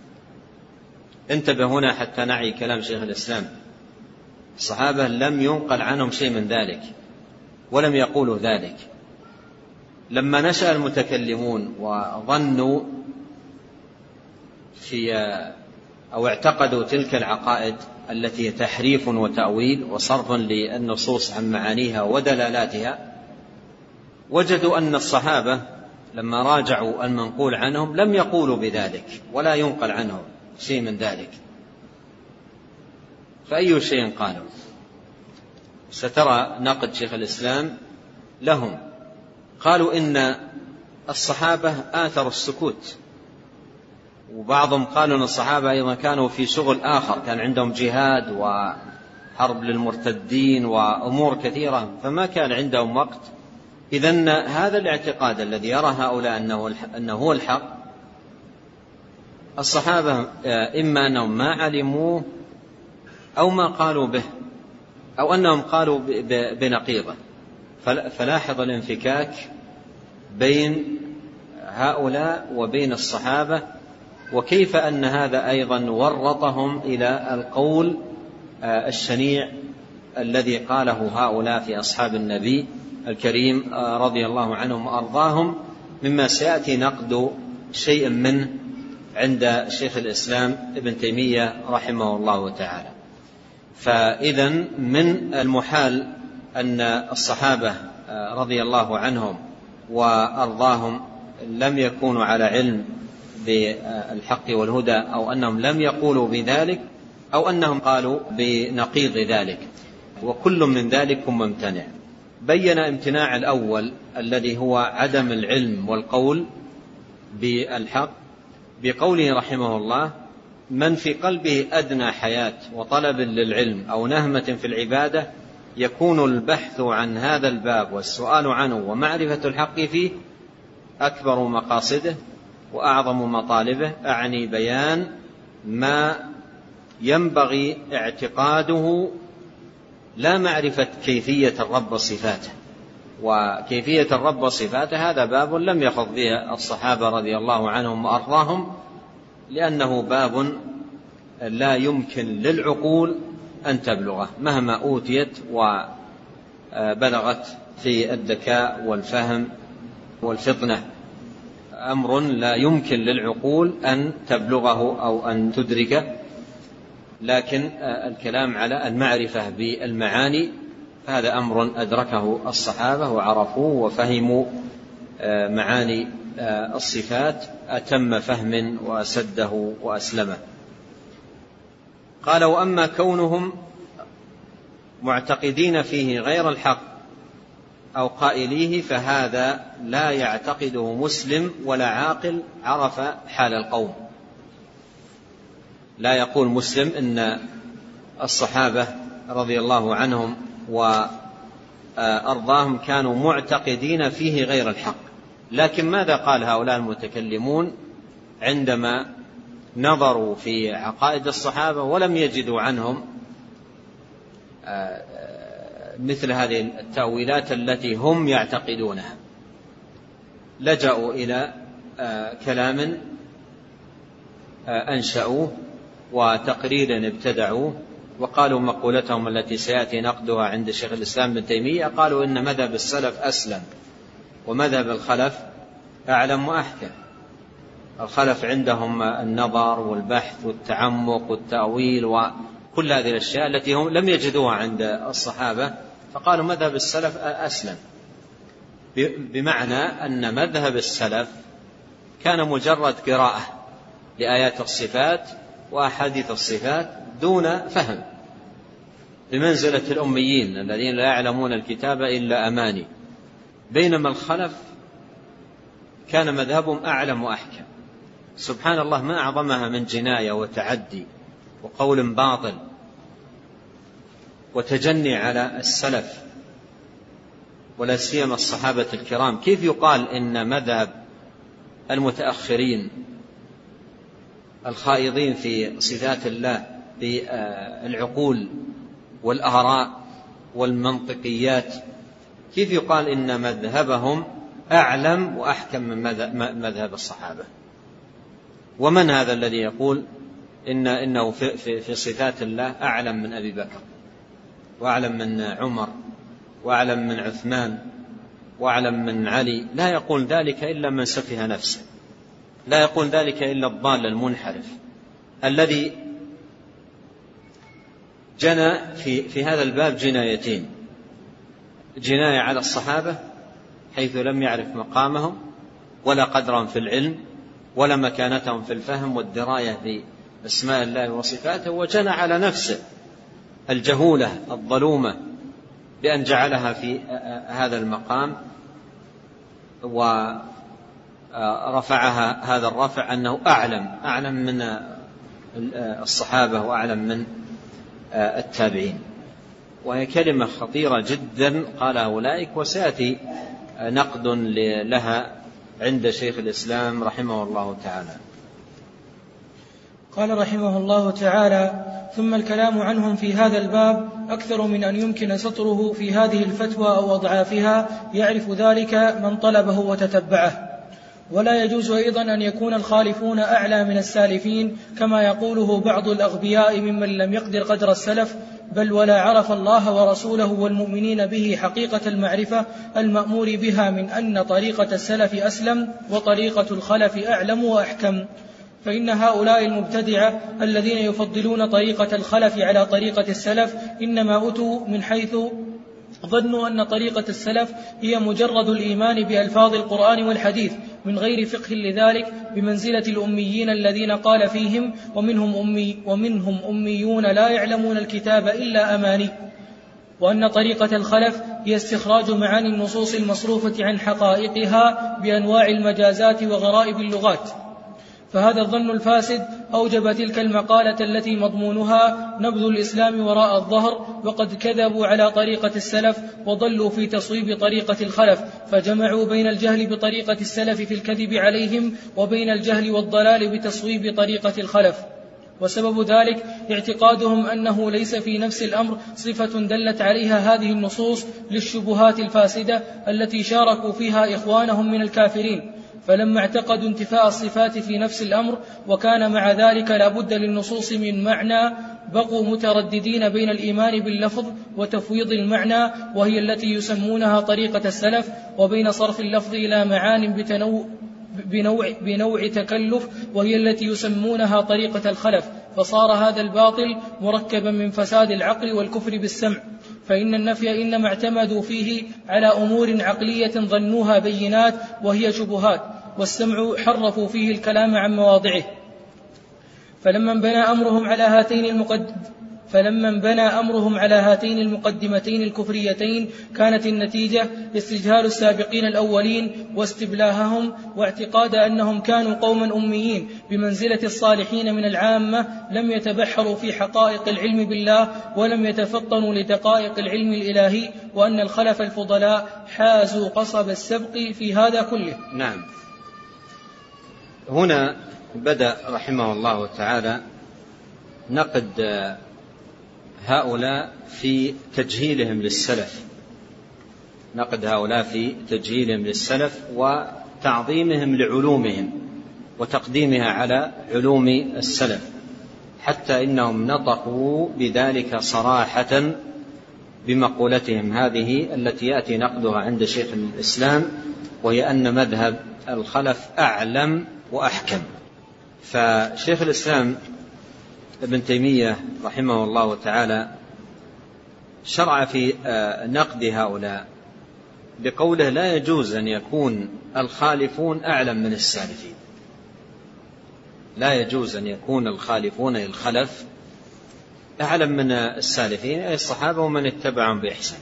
انتبه هنا حتى نعي كلام شيخ الإسلام. الصحابة لم ينقل عنهم شيء من ذلك ولم يقولوا ذلك. لما نشأ المتكلمون وظنوا في أو اعتقدوا تلك العقائد التي تحريف وتأويل وصرف للنصوص عن معانيها ودلالاتها، وجدوا أن الصحابة لما راجعوا المنقول عنهم لم يقولوا بذلك ولا ينقل عنهم شيء من ذلك. فأي شيء قالوا؟ سترى نقد شيخ الإسلام لهم. قالوا إن الصحابة آثروا السكوت، وبعضهم قالوا أن الصحابة أيضا كانوا في شغل آخر، كان عندهم جهاد وحرب للمرتدين وأمور كثيرة فما كان عندهم وقت. إذن هذا الاعتقاد الذي يرى هؤلاء أنه, أنه هو الحق، الصحابة إما أنهم ما علموه أو ما قالوا به أو أنهم قالوا بنقيضه. فلاحظ الانفكاك بين هؤلاء وبين الصحابة، وكيف أن هذا أيضا ورطهم إلى القول الشنيع الذي قاله هؤلاء في أصحاب النبي الكريم رضي الله عنهم وأرضاهم، مما سيأتي نقد شيء منه عند شيخ الإسلام ابن تيمية رحمه الله تعالى. فإذا من المحال أن الصحابة رضي الله عنهم وأرضاهم لم يكونوا على علم بالحق والهدى، أو أنهم لم يقولوا بذلك، أو أنهم قالوا بنقيض ذلك، وكل من ذلك ممتنع. بين امتناع الأول الذي هو عدم العلم والقول بالحق بقوله رحمه الله: من في قلبه أدنى حياة وطلب للعلم أو نهمة في العبادة يكون البحث عن هذا الباب والسؤال عنه ومعرفة الحق فيه أكبر مقاصده وأعظم مطالبه، أعني بيان ما ينبغي اعتقاده لا معرفة كيفية الرب وصفاته. وكيفية الرب وصفاته هذا باب لم يخض به الصحابة رضي الله عنهم وأرضاهم، لأنه باب لا يمكن للعقول أن تبلغه مهما أوتيت وبلغت في الذكاء والفهم والفطنة. أمر لا يمكن للعقول أن تبلغه أو أن تدركه، لكن الكلام على المعرفة بالمعاني هذا أمر أدركه الصحابة وعرفوه وفهموا معاني الصفات أتم فهم وأسده وأسلمه. قال: وأما كونهم معتقدين فيه غير الحق أو قائليه فهذا لا يعتقده مسلم ولا عاقل عرف حال القوم. لا يقول مسلم إن الصحابة رضي الله عنهم وأرضاهم كانوا معتقدين فيه غير الحق، لكن ماذا قال هؤلاء المتكلمون عندما نظروا في عقائد الصحابة ولم يجدوا عنهم مثل هذه التأويلات التي هم يعتقدونها؟ لجأوا إلى كلام أنشأوه وتقرير ابتدعوه، وقالوا مقولتهم التي سيأتي نقدها عند شيخ الإسلام ابن تيمية، قالوا إن مذهب السلف أسلم ومذهب الخلف أعلم وأحكم. الخلف عندهم النظر والبحث والتعمق والتأويل وكل هذه الأشياء التي هم لم يجدوها عند الصحابة، فقالوا مذهب السلف أسلم، بمعنى أن مذهب السلف كان مجرد قراءة لآيات الصفات وأحاديث الصفات دون فهم، بمنزلة الأميين الذين لا يعلمون الكتاب إلا أماني. بينما الخلف كان مذهبهم أعلم وأحكم. سبحان الله، ما أعظمها من جناية وتعدي وقول باطل وتجني على السلف ولا سيما الصحابة الكرام. كيف يقال إن مذهب المتأخرين الخائضين في صفات الله بالعقول والآراء والمنطقيات، كيف يقال إن مذهبهم أعلم وأحكم من مذهب الصحابة؟ ومن هذا الذي يقول إن إنه في, في, في صفات الله أعلم من أبي بكر وأعلم من عمر وأعلم من عثمان وأعلم من علي؟ لا يقول ذلك إلا من سفه نفسه، لا يقول ذلك إلا الضال المنحرف الذي جنى في, في هذا الباب جنايتين: جناية على الصحابة حيث لم يعرف مقامهم ولا قدرهم في العلم ولا مكانتهم في الفهم والدراية بأسماء الله وصفاته، وجنى على نفسه الجهولة الظلومة بأن جعلها في هذا المقام ورفعها هذا الرفع أنه أعلم أعلم من الصحابة وأعلم من التابعين. وهي كلمة خطيرة جدا قالها أولئك، وسيأتي نقد لها عند شيخ الإسلام رحمه الله تعالى. قال رحمه الله تعالى: ثم الكلام عنهم في هذا الباب أكثر من أن يمكن سطره في هذه الفتوى أو أضعافها، يعرف ذلك من طلبه وتتبعه. ولا يجوز أيضا أن يكون الخالفون أعلى من السالفين كما يقوله بعض الأغبياء ممن لم يقدر قدر السلف، بل ولا عرف الله ورسوله والمؤمنين به حقيقة المعرفة المأمور بها من أن طريقة السلف أسلم وطريقة الخلف أعلم وأحكم. فإن هؤلاء المبتدعة الذين يفضلون طريقة الخلف على طريقة السلف إنما أتوا من حيث ظنوا أن طريقة السلف هي مجرد الإيمان بألفاظ القرآن والحديث من غير فقه لذلك، بمنزلة الأميين الذين قال فيهم: ومنهم, أمي ومنهم أميون لا يعلمون الكتاب إلا أماني. وأن طريقة الخلف هي استخراج معاني النصوص المصروفة عن حقائقها بأنواع المجازات وغرائب اللغات. فهذا الظن الفاسد أوجب تلك المقالة التي مضمونها نبذ الإسلام وراء الظهر، وقد كذبوا على طريقة السلف وضلوا في تصويب طريقة الخلف، فجمعوا بين الجهل بطريقة السلف في الكذب عليهم وبين الجهل والضلال بتصويب طريقة الخلف. وسبب ذلك اعتقادهم أنه ليس في نفس الأمر صفة دلت عليها هذه النصوص للشبهات الفاسدة التي شاركوا فيها إخوانهم من الكافرين. فلما اعتقدوا انتفاء الصفات في نفس الأمر وكان مع ذلك لا بد للنصوص من معنى، بقوا مترددين بين الإيمان باللفظ وتفويض المعنى وهي التي يسمونها طريقة السلف، وبين صرف اللفظ إلى معان بتنوع بنوع, بنوع تكلف وهي التي يسمونها طريقة الخلف. فصار هذا الباطل مركبا من فساد العقل والكفر بالسمع، فإن النفي إنما اعتمدوا فيه على أمور عقلية ظنوها بينات وهي شبهات، والسمع حرفوا فيه الكلام عن مواضعه. فلما انبنى أمرهم على هاتين المقد... فلما انبنى أمرهم على هاتين المقدمتين الكفريتين كانت النتيجة استجهال السابقين الأولين واستبلاههم، واعتقاد أنهم كانوا قوما أميين بمنزلة الصالحين من العامة لم يتبحروا في حقائق العلم بالله ولم يتفطنوا لدقائق العلم الإلهي، وأن الخلف الفضلاء حازوا قصب السبق في هذا كله. نعم. هنا بدأ رحمه الله تعالى نقد هؤلاء في تجهيلهم للسلف نقد هؤلاء في تجهيلهم للسلف وتعظيمهم لعلومهم وتقديمها على علوم السلف، حتى إنهم نطقوا بذلك صراحة بمقولتهم هذه التي يأتي نقدها عند شيخ الإسلام، وهي أن مذهب الخلف أعلم وأحكم. فشيخ الإسلام ابن تيمية رحمه الله تعالى شرع في نقد هؤلاء بقوله: لا يجوز أن يكون الخالفون أعلم من السالفين. لا يجوز أن يكون الخالفون الخلف أعلم من السالفين، أي الصحابة ومن اتبعهم بإحسان،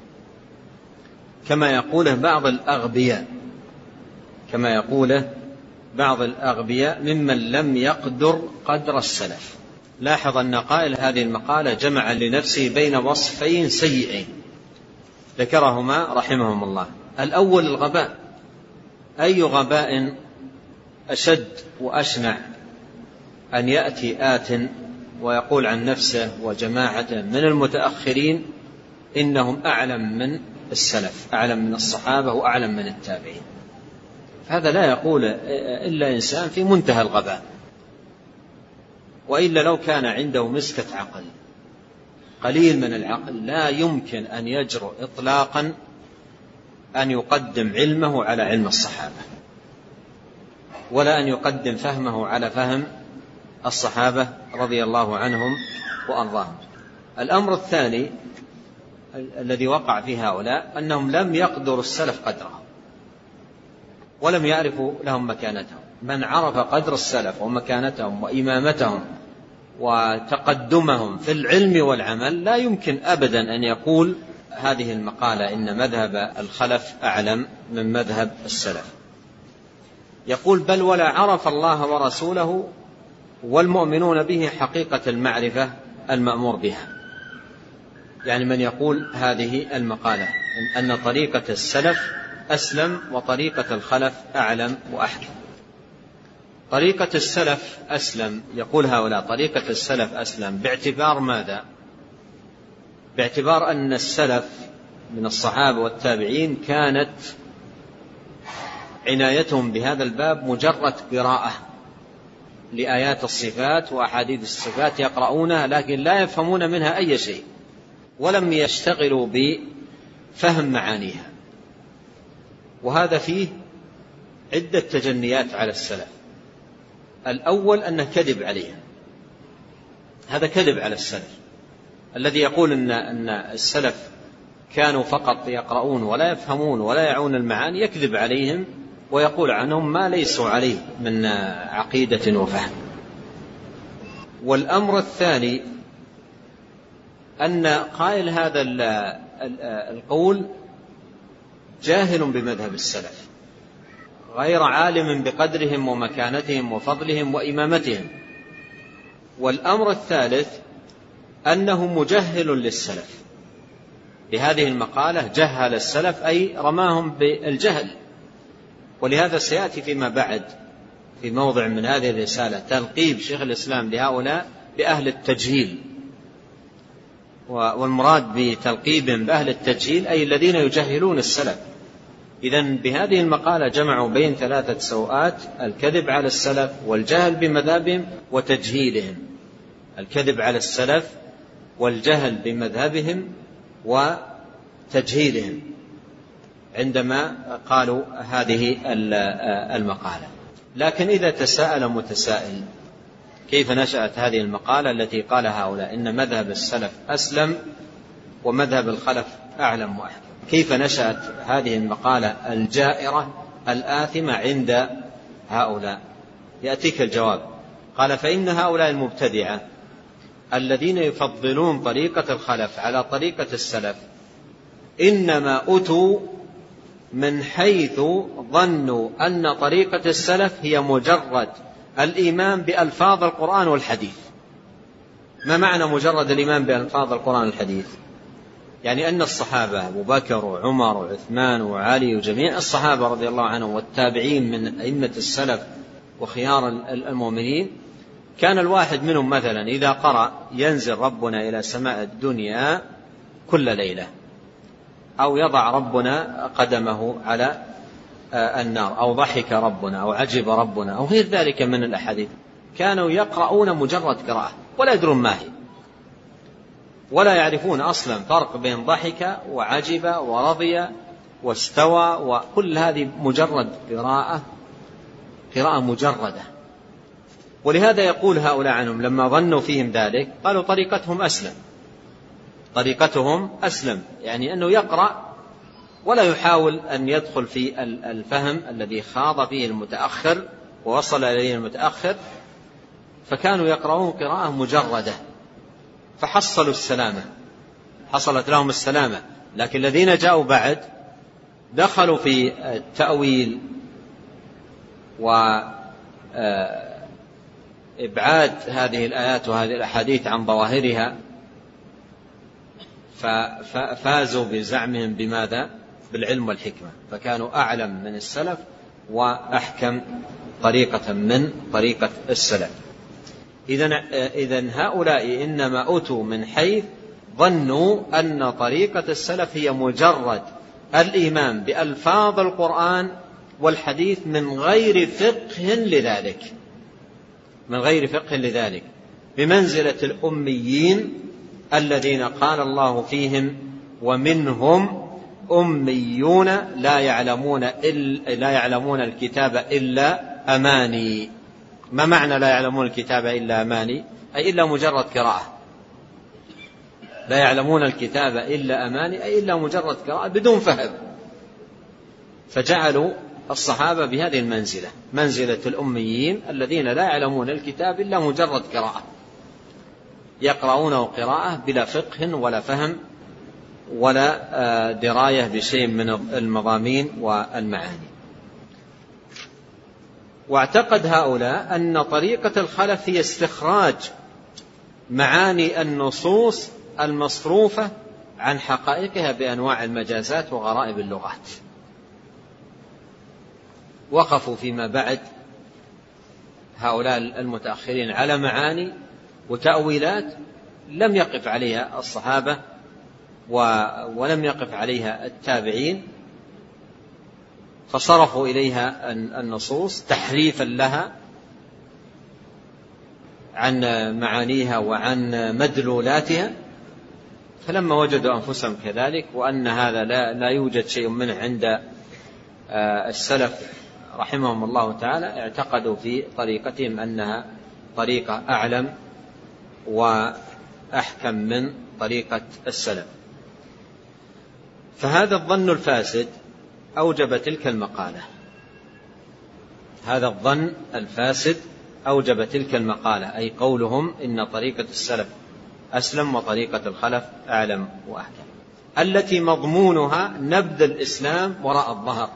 كما يقوله بعض الأغبياء كما يقوله بعض الأغبياء ممن لم يقدر قدر السلف. لاحظ أن قائل هذه المقالة جمع لنفسه بين وصفين سيئين ذكرهما رحمهم الله. الأول الغباء، أي غباء أشد وأشنع أن يأتي آت ويقول عن نفسه وجماعته من المتأخرين إنهم أعلم من السلف، أعلم من الصحابة وأعلم من التابعين. هذا لا يقول إلا إنسان في منتهى الغباء، وإلا لو كان عنده مسكة عقل قليل من العقل لا يمكن أن يجرؤ إطلاقا أن يقدم علمه على علم الصحابة، ولا أن يقدم فهمه على فهم الصحابة رضي الله عنهم وأرضاهم. الأمر الثاني الذي وقع في هؤلاء أنهم لم يقدروا السلف قدرهم ولم يعرفوا لهم مكانتهم. من عرف قدر السلف ومكانتهم وإمامتهم وتقدمهم في العلم والعمل لا يمكن أبدا أن يقول هذه المقالة إن مذهب الخلف أعلم من مذهب السلف. يقول: بل ولا عرف الله ورسوله والمؤمنون به حقيقة المعرفة المأمور بها. يعني من يقول هذه المقالة أن طريقة السلف أسلم وطريقة الخلف أعلم وأحكم. طريقة السلف أسلم، يقول هؤلاء طريقة السلف أسلم باعتبار ماذا؟ باعتبار أن السلف من الصحابة والتابعين كانت عنايتهم بهذا الباب مجرد قراءة لآيات الصفات وأحاديث الصفات يقرؤونها لكن لا يفهمون منها أي شيء، ولم يشتغلوا بفهم معانيها. وهذا فيه عدة تجنيات على السلف. الأول أنه كذب عليهم، هذا كذب على السلف. الذي يقول أن أن السلف كانوا فقط يقرؤون ولا يفهمون ولا يعون المعاني يكذب عليهم ويقول عنهم ما ليسوا عليه من عقيدة وفهم. والأمر الثاني أن قائل هذا القول جاهل بمذهب السلف، غير عالم بقدرهم ومكانتهم وفضلهم وإمامتهم. والأمر الثالث أنه مجهل للسلف. بهذه المقالة جهل السلف أي رماهم بالجهل. ولهذا سيأتي فيما بعد في موضع من هذه الرسالة تلقيب شيخ الإسلام لهؤلاء بأهل التجهيل، والمراد بتلقيبهم بأهل التجهيل أي الذين يجهلون السلف. إذن بهذه المقالة جمعوا بين ثلاثة سوءات: الكذب على السلف والجهل بمذهبهم وتجهيلهم. الكذب على السلف والجهل بمذهبهم وتجهيلهم عندما قالوا هذه المقالة. لكن إذا تساءل متسائل كيف نشأت هذه المقالة التي قال هؤلاء إن مذهب السلف أسلم ومذهب الخلف أعلم وأحكم؟ كيف نشأت هذه المقالة الجائرة الآثمة عند هؤلاء؟ يأتيك الجواب. قال: فإن هؤلاء المبتدعة الذين يفضلون طريقة الخلف على طريقة السلف إنما أتوا من حيث ظنوا أن طريقة السلف هي مجرد الإيمان بألفاظ القرآن والحديث. ما معنى مجرد الإيمان بألفاظ القرآن والحديث؟ يعني أن الصحابة أبو بكر وعمر وعثمان وعلي وجميع الصحابة رضي الله عنهم والتابعين من أئمة السلف وخيار المؤمنين كان الواحد منهم مثلا إذا قرأ ينزل ربنا إلى سماء الدنيا كل ليلة، أو يضع ربنا قدمه على النار أو ضحك ربنا أو عجب ربنا أو غير ذلك من الأحاديث، كانوا يقرؤون مجرد قراءة ولا يدرون ما هي، ولا يعرفون أصلا فرق بين ضحك وعجب ورضي واستوى، وكل هذه مجرد قراءة قراءة مجردة. ولهذا يقول هؤلاء عنهم لما ظنوا فيهم ذلك قالوا طريقتهم أسلم، طريقتهم أسلم، يعني أنه يقرأ ولا يحاول أن يدخل في الفهم الذي خاض فيه المتأخر ووصل إليه المتأخر، فكانوا يقرؤون قراءة مجردة فحصلوا السلامة، حصلت لهم السلامة. لكن الذين جاءوا بعد دخلوا في التأويل وإبعاد هذه الآيات وهذه الأحاديث عن ظواهرها، ففازوا بزعمهم بماذا؟ بالعلم والحكمة، فكانوا أعلم من السلف وأحكم طريقة من طريقة السلف. إذن هؤلاء إنما أتوا من حيث ظنوا أن طريقة السلف هي مجرد الإيمان بألفاظ القرآن والحديث من غير فقه لذلك، من غير فقه لذلك، بمنزلة الأميين الذين قال الله فيهم ومنهم أميون لا يعلمون إلا لا يعلمون الكتاب إلا أماني. ما معنى لا يعلمون الكتاب إلا أماني؟ أي إلا مجرد قراءة، لا يعلمون الكتاب إلا أماني أي إلا مجرد قراءة بدون فهم. فجعلوا الصحابة بهذه المنزلة، منزلة الأميين الذين لا يعلمون الكتاب إلا مجرد قراءة، يقرؤونه قراءة بلا فقه ولا فهم ولا دراية بشيء من المضامين والمعاني. واعتقد هؤلاء أن طريقة الخلف هي استخراج معاني النصوص المصروفة عن حقائقها بأنواع المجازات وغرائب اللغات. وقفوا فيما بعد هؤلاء المتأخرين على معاني وتأويلات لم يقف عليها الصحابة ولم يقف عليها التابعين، فصرفوا إليها النصوص تحريفا لها عن معانيها وعن مدلولاتها. فلما وجدوا أنفسهم كذلك وأن هذا لا, لا يوجد شيء منه عند السلف رحمهم الله تعالى، اعتقدوا في طريقتهم أنها طريقة أعلم وأحكم من طريقة السلف. فهذا الظن الفاسد أوجب تلك المقالة، هذا الظن الفاسد أوجب تلك المقالة، أي قولهم إن طريقة السلف أسلم وطريقة الخلف أعلم وأحكم، التي مضمونها نبذ الإسلام وراء الظهر.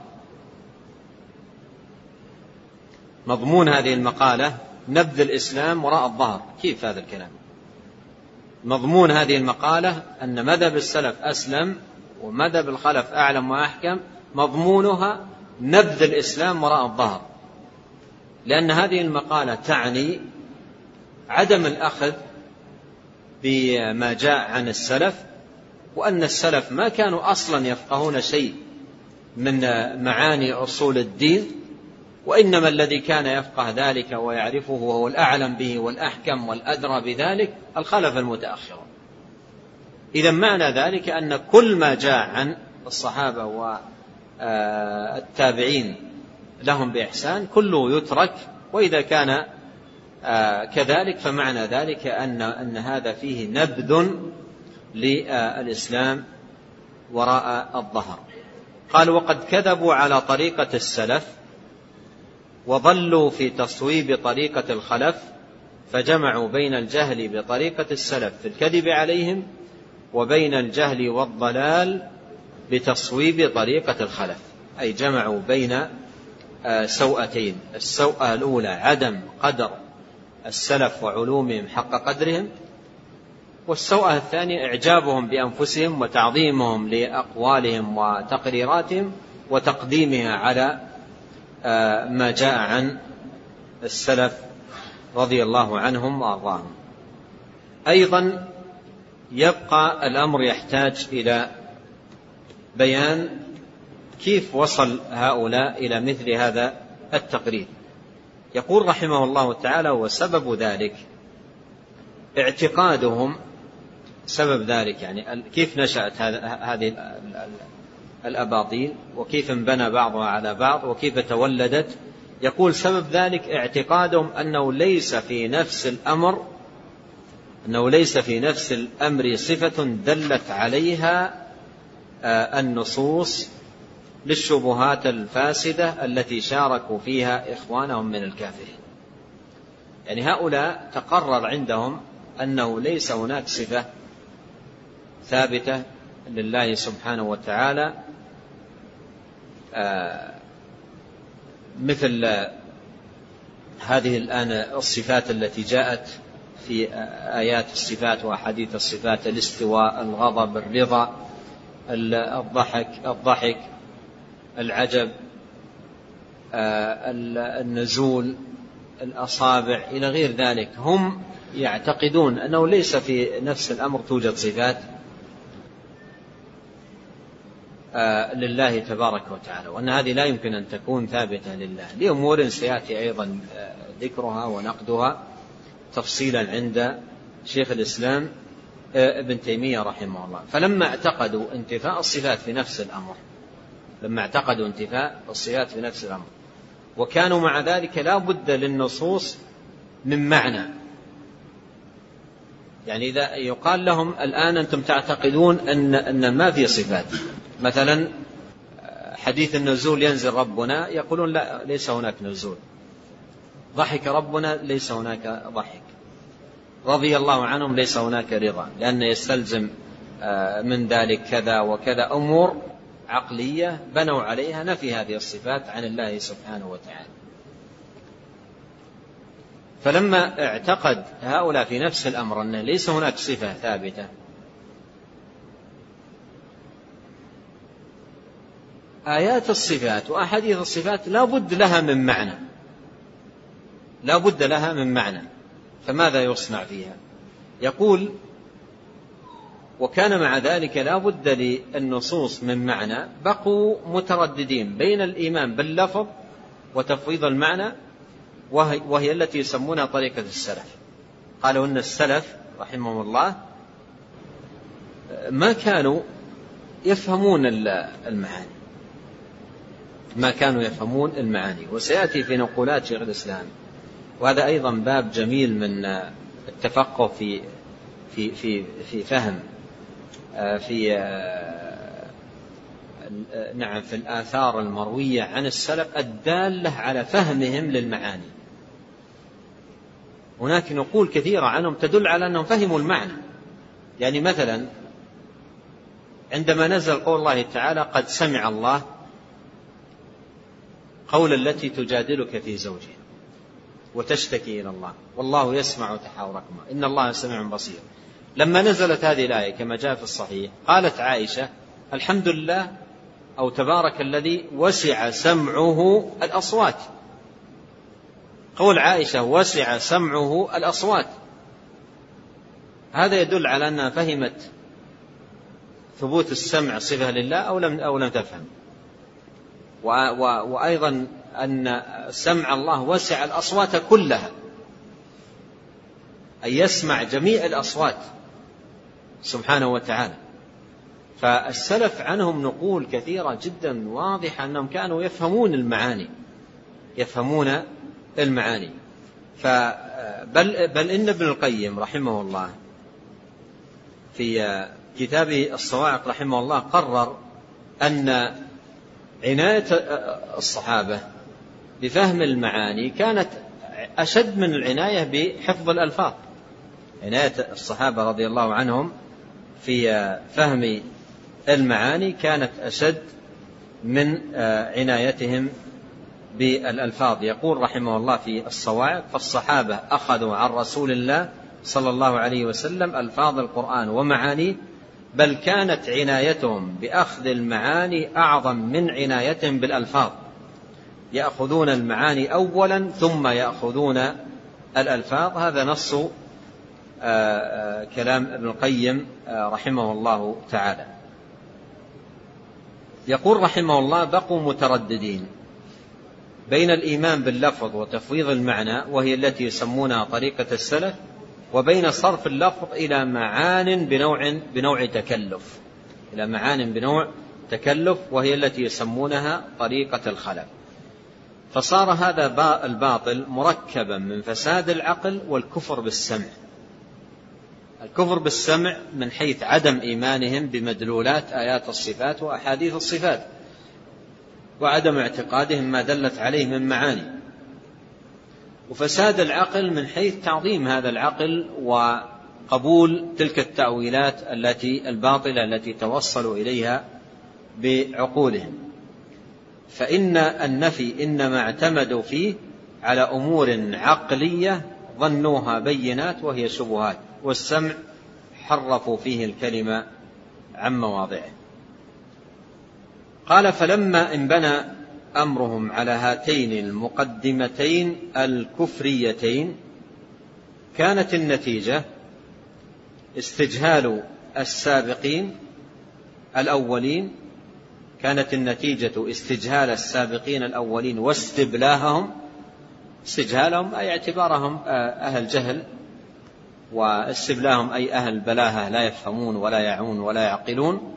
مضمون هذه المقالة نبذ الإسلام وراء الظهر. كيف هذا الكلام؟ مضمون هذه المقالة أن مذهب السلف أسلم ومذهب الخلف أعلم وأحكم، مضمونها نبذ الإسلام وراء الظهر، لأن هذه المقالة تعني عدم الأخذ بما جاء عن السلف، وأن السلف ما كانوا أصلا يفقهون شيء من معاني أصول الدين، وإنما الذي كان يفقه ذلك ويعرفه وهو الأعلم به والأحكم والأدرى بذلك الخلف المتأخر. إذا معنى ذلك أن كل ما جاء عن الصحابة والتابعين لهم بإحسان كله يترك، وإذا كان كذلك فمعنى ذلك أن, أن هذا فيه نبذ للإسلام وراء الظهر. قال وقد كذبوا على طريقة السلف وضلوا في تصويب طريقة الخلف، فجمعوا بين الجهل بطريقة السلف في الكذب عليهم وبين الجهل والضلال بتصويب طريقة الخلف، أي جمعوا بين سوءتين. السوءة الأولى عدم قدر السلف وعلومهم حق قدرهم، والسوءة الثانية إعجابهم بأنفسهم وتعظيمهم لأقوالهم وتقريراتهم وتقديمها على ما جاء عن السلف رضي الله عنهم وأرضاهم. أيضا يبقى الأمر يحتاج إلى بيان كيف وصل هؤلاء إلى مثل هذا التقرير؟ يقول رحمه الله تعالى: وسبب ذلك اعتقادهم. سبب ذلك يعني كيف نشأت هذه الأباطيل وكيف انبنى بعضها على بعض وكيف تولدت. يقول: سبب ذلك اعتقادهم أنه ليس في نفس الأمر أنه ليس في نفس الأمر صفة دلت عليها النصوص للشبهات الفاسدة التي شاركوا فيها إخوانهم من الكافرين. يعني هؤلاء تقرر عندهم أنه ليس هناك صفة ثابتة لله سبحانه وتعالى مثل هذه الآن الصفات التي جاءت في آيات الصفات وأحاديث الصفات: الاستواء، الغضب، الرضا، الضحك الضحك العجب، النزول، الأصابع، إلى غير ذلك. هم يعتقدون أنه ليس في نفس الأمر توجد صفات لله تبارك وتعالى، وأن هذه لا يمكن أن تكون ثابتة لله لأمور سيأتي أيضا ذكرها ونقدها تفصيلا عند شيخ الإسلام ابن تيمية رحمه الله. فلما اعتقدوا انتفاء الصفات في نفس الأمر لما اعتقدوا انتفاء الصفات في نفس الأمر وكانوا مع ذلك لا بد للنصوص من معنى. يعني إذا يقال لهم الآن أنتم تعتقدون أن, أن ما في صفات، مثلا حديث النزول ينزل ربنا، يقولون لا، ليس هناك نزول. ضحك ربنا، ليس هناك ضحك. رضي الله عنهم، ليس هناك رضا، لأن يستلزم من ذلك كذا وكذا، أمور عقلية بنوا عليها نفي هذه الصفات عن الله سبحانه وتعالى. فلما اعتقد هؤلاء في نفس الأمر أن ليس هناك صفة ثابتة، آيات الصفات وأحاديث الصفات لا بد لها من معنى لا بد لها من معنى فماذا يصنع فيها؟ يقول: وكان مع ذلك لا بد للنصوص من معنى، بقوا مترددين بين الإيمان باللفظ وتفويض المعنى، وهي, وهي التي يسمونها طريقة السلف. قالوا إن السلف رحمهم الله ما كانوا يفهمون المعاني ما كانوا يفهمون المعاني وسيأتي في نقولات شيخ الإسلام، وهذا أيضا باب جميل من التفقه في في في في فهم في نعم في الآثار المروية عن السلف الدالة على فهمهم للمعاني. هناك نقول كثيرة عنهم تدل على أنهم فهموا المعنى. يعني مثلا عندما نزل قول الله تعالى: قد سمع الله قول التي تجادلك في زوجها وتشتكي إلى الله والله يسمع تحاوركما إن الله سميع بصير. لما نزلت هذه الآية كما جاء في الصحيح، قالت عائشة: الحمد لله أو تبارك الذي وسع سمعه الأصوات. قول عائشة: وسع سمعه الأصوات، هذا يدل على أنها فهمت ثبوت السمع صفة لله أو لم أو لم تفهم. وأيضا أن سمع الله وسع الأصوات كلها، أي يسمع جميع الأصوات سبحانه وتعالى. فالسلف عنهم نقول كثيرة جدا واضحة أنهم كانوا يفهمون المعاني يفهمون المعاني بل, بل إن ابن القيم رحمه الله في كتابه الصواعق رحمه الله قرر أن عناية الصحابة بفهم المعاني كانت أشد من العناية بحفظ الألفاظ. عناية الصحابة رضي الله عنهم في فهم المعاني كانت أشد من عنايتهم بالألفاظ. يقول رحمه الله في الصواعق: فالصحابة أخذوا عن رسول الله صلى الله عليه وسلم ألفاظ القرآن ومعانيه، بل كانت عنايتهم بأخذ المعاني أعظم من عنايتهم بالألفاظ. يأخذون المعاني أولا ثم يأخذون الألفاظ. هذا نص كلام ابن القيم رحمه الله تعالى. يقول رحمه الله: بقوا مترددين بين الإيمان باللفظ وتفويض المعنى، وهي التي يسمونها طريقة السلف، وبين صرف اللفظ إلى معان بنوع, بنوع تكلف إلى معان بنوع تكلف وهي التي يسمونها طريقة الخلف. فصار هذا الباطل مركبا من فساد العقل والكفر بالسمع. الكفر بالسمع من حيث عدم إيمانهم بمدلولات آيات الصفات وأحاديث الصفات، وعدم اعتقادهم ما دلت عليه من معاني. وفساد العقل من حيث تعظيم هذا العقل وقبول تلك التأويلات التي الباطلة التي توصلوا إليها بعقولهم. فإن النفي إنما اعتمدوا فيه على أمور عقلية ظنوها بينات وهي شبهات، والسمع حرفوا فيه الكلمة عن مواضعه. قال: فلما انبنى أمرهم على هاتين المقدمتين الكفريتين كانت النتيجة استجهال السابقين الأولين كانت النتيجة استجهال السابقين الأولين واستبلاههم. استجهالهم أي اعتبارهم أهل جهل، واستبلاههم أي أهل بلاهة لا يفهمون ولا يعون ولا يعقلون،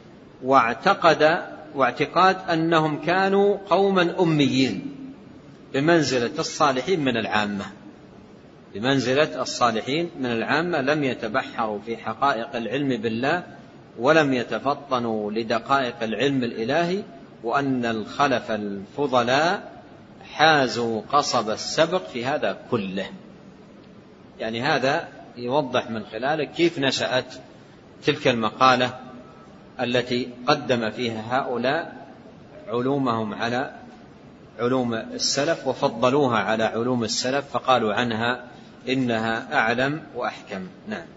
واعتقد واعتقاد أنهم كانوا قوما أميين بمنزلة الصالحين من العامة بمنزلة الصالحين من العامة لم يتبحروا في حقائق العلم بالله ولم يتفطنوا لدقائق العلم الإلهي، وأن الخلف الفضلاء حازوا قصب السبق في هذا كله. يعني هذا يوضح من خلاله كيف نشأت تلك المقالة التي قدم فيها هؤلاء علومهم على علوم السلف وفضلوها على علوم السلف، فقالوا عنها إنها أعلم وأحكم. نعم.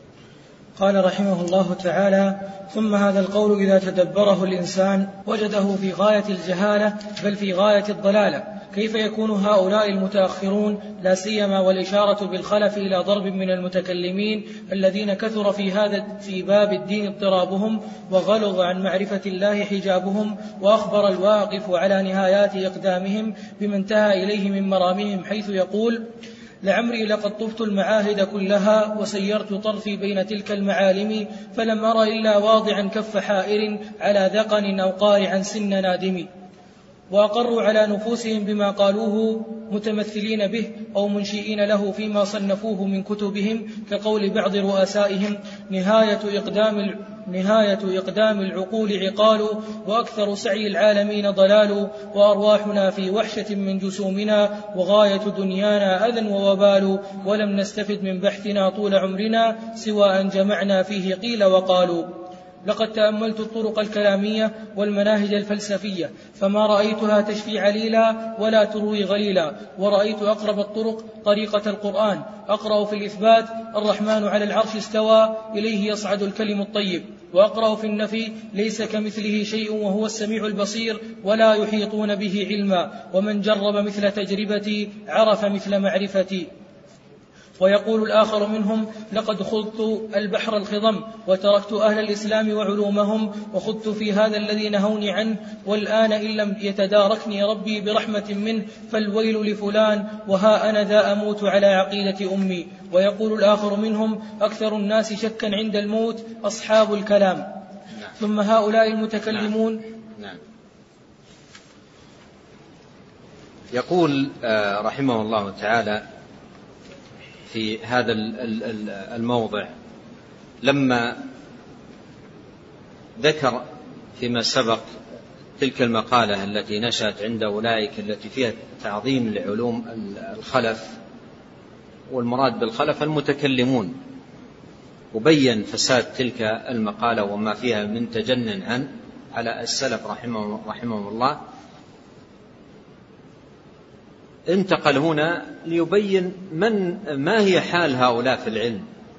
قال رحمه الله تعالى: ثم هذا القول إذا تدبره الإنسان وجده في غاية الجهالة بل في غاية الضلالة. كيف يكون هؤلاء المتأخرون لا سيما والإشارة بالخلف إلى ضرب من المتكلمين الذين كثر في هذا في باب الدين اضطرابهم وغلظ عن معرفة الله حجابهم، وأخبر الواقف على نهايات إقدامهم بما انتهى إليه من مرامهم، حيث يقول: لعمري لقد طفت المعاهد كلها وسيرت طرفي بين تلك المعالم، فلم أر إلا واضعا كف حائر على ذقن أو قارعا سن نادم. وأقروا على نفوسهم بما قالوه متمثلين به أو منشئين له فيما صنفوه من كتبهم، كقول بعض رؤسائهم: نهاية إقدام نهاية إقدام العقول عقال، وأكثر سعي العالمين ضلال، وأرواحنا في وحشة من جسومنا، وغاية دنيانا أذى ووبال، ولم نستفد من بحثنا طول عمرنا سوى أن جمعنا فيه قيل وقالوا. لقد تأملت الطرق الكلامية والمناهج الفلسفية فما رأيتها تشفي عليلا ولا تروي غليلا، ورأيت أقرب الطرق طريقة القرآن. أقرأ في الإثبات: الرحمن على العرش استوى إليه يصعد الكلم الطيب، وأقرأ في النفي: ليس كمثله شيء وهو السميع البصير ولا يحيطون به علما، ومن جرب مثل تجربتي عرف مثل معرفتي. ويقول الآخر منهم: لقد خضت البحر الخضم وتركت أهل الإسلام وعلومهم وخضت في هذا الذي نهوني عنه، والآن إن لم يتداركني ربي برحمة منه فالويل لفلان، وها أنا ذا أموت على عقيدة أمي. ويقول الآخر منهم: أكثر الناس شكا عند الموت أصحاب الكلام. نعم. ثم هؤلاء المتكلمون. نعم. نعم. يقول رحمه الله تعالى في هذا الموضع لما ذكر فيما سبق تلك المقالة التي نشأت عند أولئك التي فيها تعظيم لعلوم الخلف، والمراد بالخلف المتكلمون، وبين فساد تلك المقالة وما فيها من تجنن عن على السلف رحمه, رحمه الله. انتقل هنا ليبين من ما هي حال هؤلاء في العلم،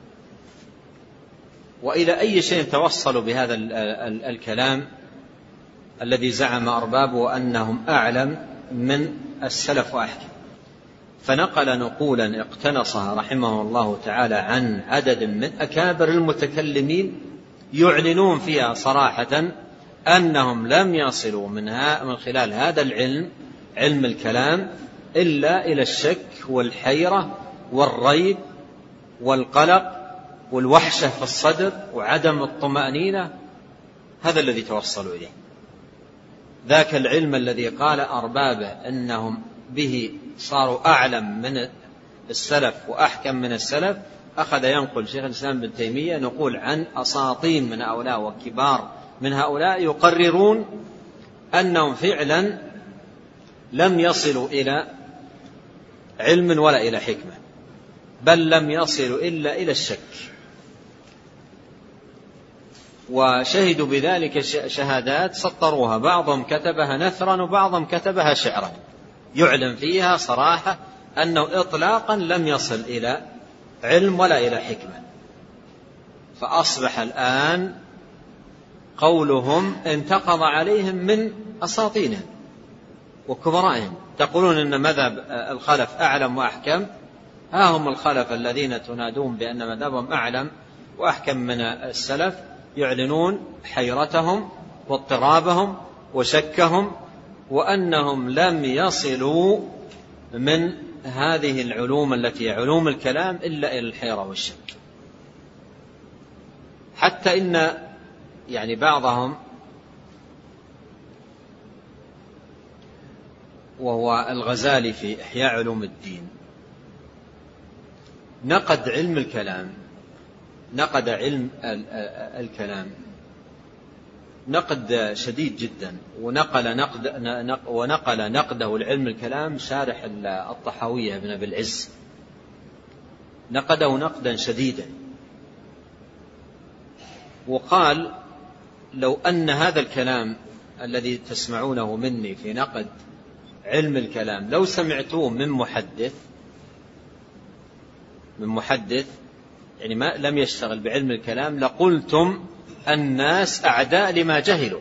وإلى أي شيء توصلوا بهذا الكلام الذي زعم أربابه أنهم أعلم من السلف وأحكم. فنقل نقولا اقتنصها رحمه الله تعالى عن عدد من أكابر المتكلمين يعلنون فيها صراحة أنهم لم يصلوا من, من خلال هذا العلم علم الكلام إلا إلى الشك والحيرة والريب والقلق والوحشة في الصدر وعدم الطمأنينة. هذا الذي توصلوا إليه. ذاك العلم الذي قال أربابه أنهم به صاروا أعلم من السلف وأحكم من السلف، أخذ ينقل شيخ الإسلام ابن تيمية نقول عن أساطين من هؤلاء وكبار من هؤلاء يقررون أنهم فعلا لم يصلوا إلى علم ولا إلى حكمة، بل لم يصلوا إلا إلى الشك. وشهدوا بذلك شهادات سطروها، بعضهم كتبها نثرا وبعضهم كتبها شعرا، يعلم فيها صراحة أنه إطلاقا لم يصل إلى علم ولا إلى حكمة. فأصبح الآن قولهم انتقض عليهم من أساطينهم وكبرائهم. تقولون أن مذهب الخلف أعلم وأحكم، ها هم الخلف الذين تنادون بأن مذهبهم أعلم وأحكم من السلف يعلنون حيرتهم واضطرابهم وشكهم، وأنهم لم يصلوا من هذه العلوم التي علوم الكلام إلا إلى الحيرة والشك. حتى إن يعني بعضهم وهو الغزالي في إحياء علوم الدين نقد علم الكلام، نقد علم الكلام نقد شديد جدا، ونقل نقد ونقل نقده لعلم الكلام شارح الطحاوية ابن أبي العز، نقده نقدا شديدا، وقال لو أن هذا الكلام الذي تسمعونه مني في نقد علم الكلام لو سمعتوه من محدث من محدث يعني ما لم يشتغل بعلم الكلام لقلتم الناس أعداء لما جهلوا،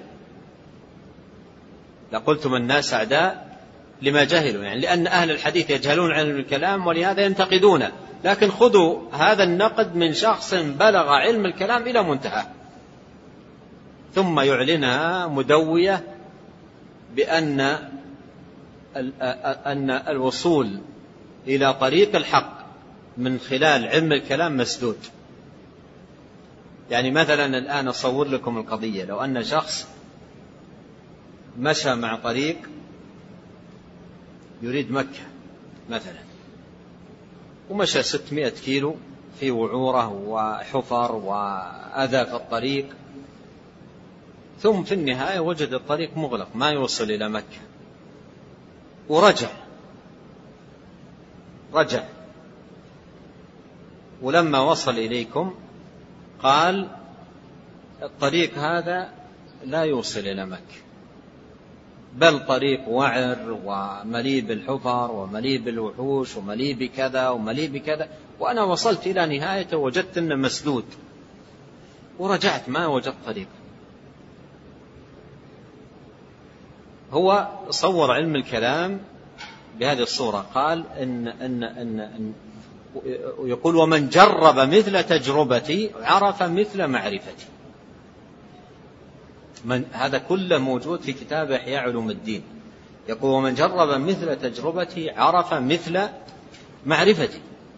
لقلتم الناس أعداء لما جهلوا، يعني لأن أهل الحديث يجهلون علم الكلام ولهذا ينتقدونه. لكن خذوا هذا النقد من شخص بلغ علم الكلام إلى منتهى، ثم يعلنها مدوية بأن أن الوصول إلى طريق الحق من خلال علم الكلام مسدود. يعني مثلا الآن أصور لكم القضية، لو أن شخص مشى مع طريق يريد مكة مثلا، ومشى ستمائة كيلو في وعورة وحفر وأذى في الطريق، ثم في النهاية وجد الطريق مغلق ما يوصل إلى مكة، ورجع رجع ولما وصل إليكم قال الطريق هذا لا يوصل إلى مكة، بل طريق وعر ومليء بالحفر ومليء بالوحوش ومليء بكذا ومليء بكذا، وأنا وصلت إلى نهايته وجدت أنه مسدود ورجعت ما وجدت طريق. هو صور علم الكلام بهذه الصورة، قال إن إن إن, إن يقول ومن جرب مثل تجربتي عرف مثل معرفتي. من هذا كله موجود في كتاب إحياء علوم الدين. يقول ومن جرب مثل تجربتي عرف مثل معرفتي.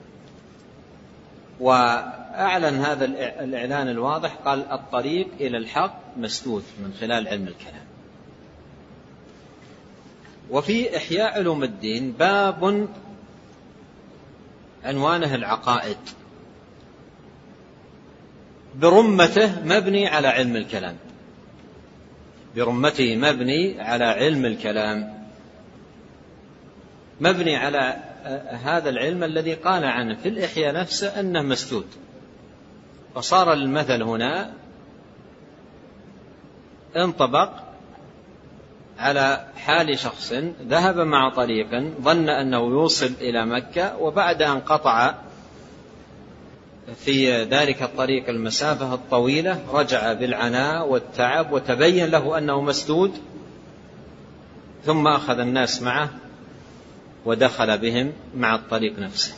وأعلن هذا الإعلان الواضح، قال الطريق إلى الحق مسدود من خلال علم الكلام. وفي إحياء علوم الدين باب عنوانه العقائد، برمته مبني على علم الكلام، برمته مبني على علم الكلام، مبني على هذا العلم الذي قال عنه في الإحياء نفسه أنه مسدود. فصار المثل هنا انطبق على حال شخص ذهب مع طريق ظن أنه يوصل إلى مكة، وبعد أن قطع في ذلك الطريق المسافة الطويلة رجع بالعناء والتعب وتبين له أنه مسدود، ثم أخذ الناس معه ودخل بهم مع الطريق نفسه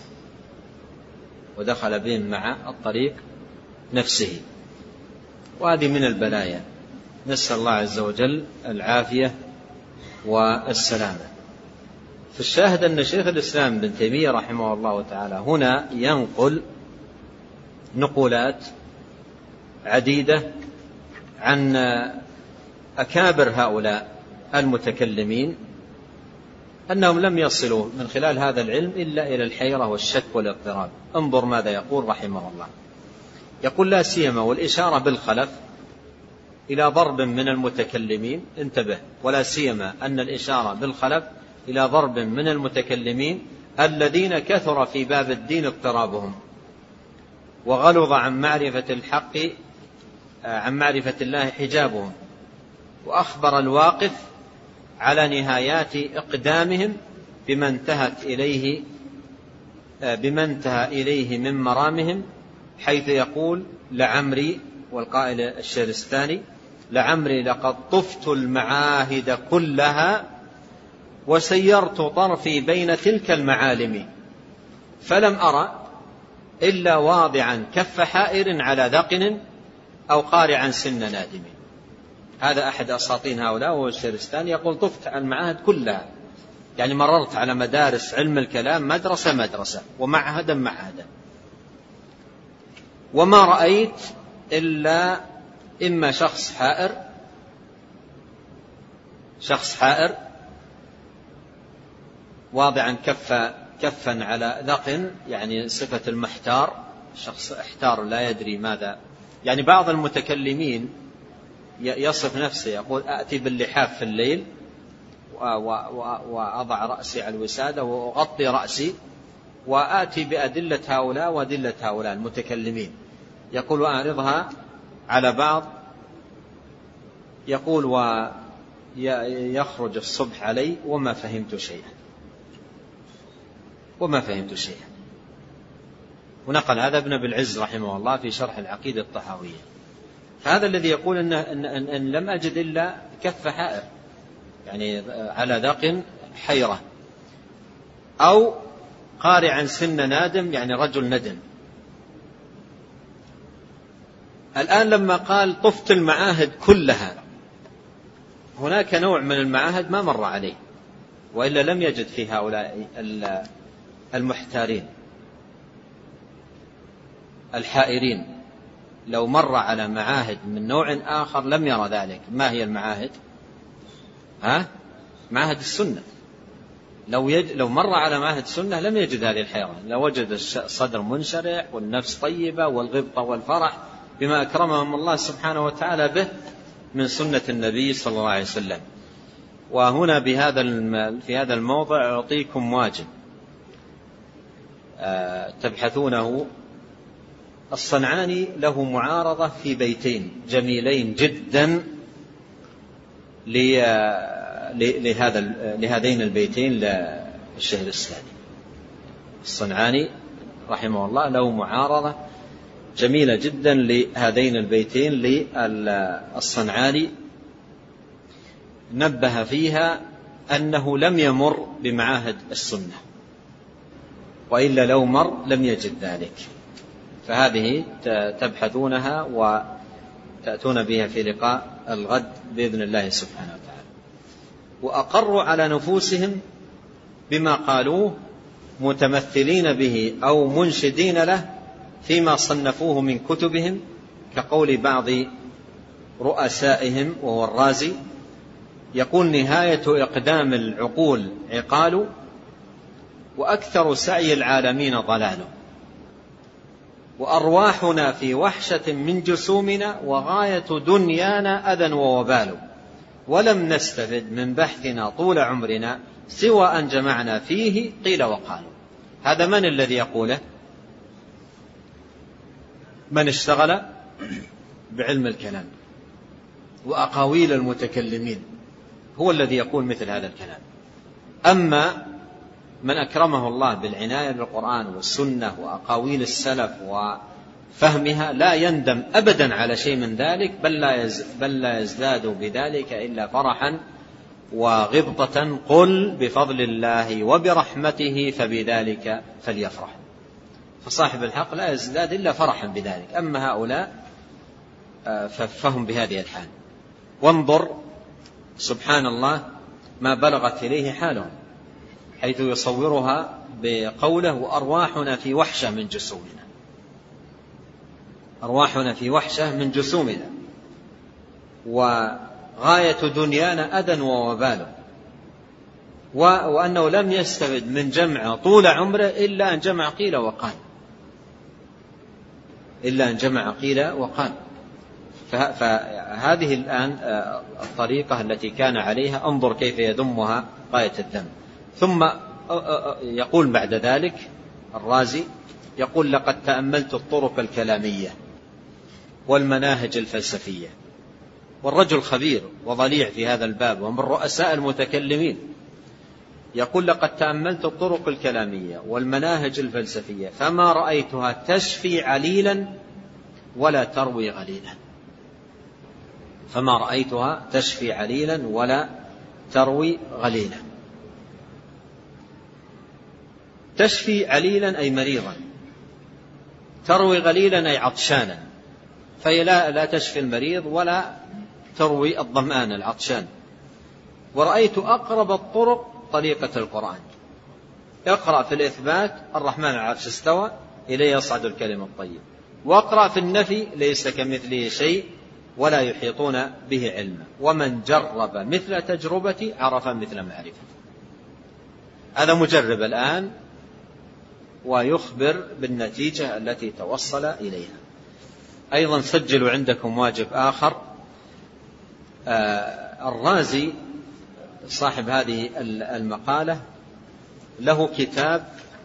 ودخل بهم مع الطريق نفسه. وهذه من البلايا نسأل الله عز وجل العافية والسلامة. فالشاهد أن شيخ الإسلام ابن تيمية رحمه الله تعالى هنا ينقل نقولات عديدة عن أكابر هؤلاء المتكلمين أنهم لم يصلوا من خلال هذا العلم إلا إلى الحيرة والشك والاضطراب. انظر ماذا يقول رحمه الله. يقول: لا سيما والإشارة بالخلف إلى ضرب من المتكلمين، انتبه، ولا سيما أن الإشارة بالخلف إلى ضرب من المتكلمين الذين كثر في باب الدين اضطرابهم وغلظ عن معرفة الحق عن معرفة الله حجابهم، وأخبر الواقف على نهايات إقدامهم بما انتهت إليه بما انتهى إليه من مرامهم، حيث يقول: لعمري، والقائل الشهرستاني: لعمري لقد طفت المعاهد كلها وسيرت طرفي بين تلك المعالم، فلم أرى إلا واضعا كف حائر على ذقن أو قارعا سن نادم. هذا أحد أساطين هؤلاء وهو الشهرستاني، يقول: طفت المعاهد كلها، يعني مررت على مدارس علم الكلام مدرسة مدرسة ومعهدا معهدا، وما رأيت إلا إما شخص حائر شخص حائر واضعا كف كفا على ذقن، يعني صفة المحتار، شخص احتار لا يدري ماذا. يعني بعض المتكلمين يصف نفسه يقول: أأتي باللحاف في الليل وأضع رأسي على الوسادة وأغطي رأسي وآتي بأدلة هؤلاء وأدلة هؤلاء المتكلمين، يقول: وأعرضها على بعض، يقول: ويخرج الصبح علي وما فهمت شيئا وما فهمت شيئا. ونقل هذا ابن أبي العز رحمه الله في شرح العقيدة الطحاوية. فهذا الذي يقول إن, إن, إن, إن لم أجد إلا كف حائر، يعني على ذق حيرة، أو قارعا سن نادم، يعني رجل ندم. الآن لما قال: طفت المعاهد كلها، هناك نوع من المعاهد ما مر عليه، وإلا لم يجد في هؤلاء المحتارين الحائرين. لو مر على معاهد من نوع آخر لم يرى ذلك. ما هي المعاهد؟ ها؟ معاهد السنة. لو, يج... لو مر على معاهد السنة لم يجد هذه الحيرة، لو وجد الصدر منشرح والنفس طيبة والغبطة والفرح بما أكرمهم الله سبحانه وتعالى به من سنة النبي صلى الله عليه وسلم. وهنا بهذا الم... في هذا الموضع أعطيكم واجب أه... تبحثونه. الصنعاني له معارضة في بيتين جميلين جدا لهذا لهذين البيتين للشهرستاني. الصنعاني رحمه الله له معارضة جميلة جدا لهذين البيتين للصنعاني، نبه فيها أنه لم يمر بمعاهد السنة، وإلا لو مر لم يجد ذلك. فهذه تبحثونها وتأتون بها في لقاء الغد بإذن الله سبحانه وتعالى. وأقروا على نفوسهم بما قالوه متمثلين به أو منشدين له فيما صنفوه من كتبهم، كقول بعض رؤسائهم وهو الرازي، يقول: نهاية إقدام العقول عقال، وأكثر سعي العالمين ضلال، وأرواحنا في وحشة من جسومنا، وغاية دنيانا أذى ووبال، ولم نستفد من بحثنا طول عمرنا سوى أن جمعنا فيه قيل وقالوا. هذا من الذي يقوله؟ من اشتغل بعلم الكلام وأقاويل المتكلمين هو الذي يقول مثل هذا الكلام. أما من أكرمه الله بالعناية بالقرآن والسنة وأقاويل السلف وفهمها لا يندم أبدا على شيء من ذلك، بل لا, بل لا يزداد بذلك إلا فرحا وغبطة. قل بفضل الله وبرحمته فبذلك فليفرح. فصاحب الحق لا يزداد إلا فرحا بذلك. أما هؤلاء فهم بهذه الحال. وانظر سبحان الله ما بلغت إليه حالهم، حيث يصورها بقوله وأرواحنا في وحشة من جسومنا، أرواحنا في وحشة من جسومنا، وغاية دنيانا أذى ووبال، وأنه لم يستفد من جمع طول عمره إلا أن جمع قيل وقال، إلا أن جمع قيل وقال. فهذه الآن الطريقة التي كان عليها، انظر كيف يذمها غاية الذم. ثم يقول بعد ذلك الرازي، يقول لقد تأملت الطرق الكلامية والمناهج الفلسفية، والرجل خبير وضليع في هذا الباب ومن رؤساء المتكلمين. يقول لقد تأملت الطرق الكلامية والمناهج الفلسفية فما رأيتها تشفي عليلا ولا تروي غليلا، فما رأيتها تشفي عليلا ولا تروي غليلا. تشفي عليلا أي مريضا، تروي غليلا أي عطشانا، فهي لا, لا تشفي المريض ولا تروي الظمآن العطشان. ورأيت أقرب الطرق طريقة القرآن، اقرأ في الإثبات الرحمن على العرش استوى إليه يصعد الكلم الطيب، واقرأ في النفي ليس كمثله شيء ولا يحيطون به علما، ومن جرب مثل تجربتي عرف مثل معرفة. هذا مجرب الآن ويخبر بالنتيجة التي توصل إليها. أيضا سجلوا عندكم واجب آخر، آه الرازي صاحب هذه المقالة له كتاب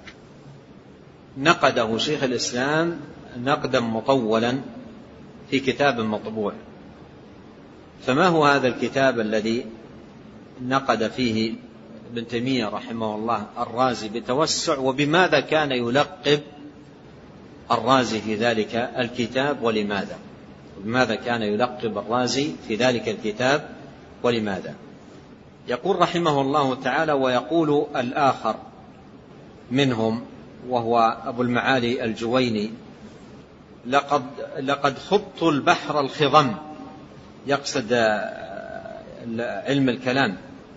نقده شيخ الإسلام نقدا مطولا في كتاب مطبوع. فما هو هذا الكتاب الذي نقد فيه ابن تيمية رحمه الله الرازي بتوسع، وبماذا كان يلقب الرازي في ذلك الكتاب ولماذا؟ وبماذا كان يلقب الرازي في ذلك الكتاب ولماذا؟ يقول رحمه الله تعالى: ويقول الآخر منهم وهو أبو المعالي الجويني: لقد, لقد خضت البحر الخضم، يقصد علم الكلام،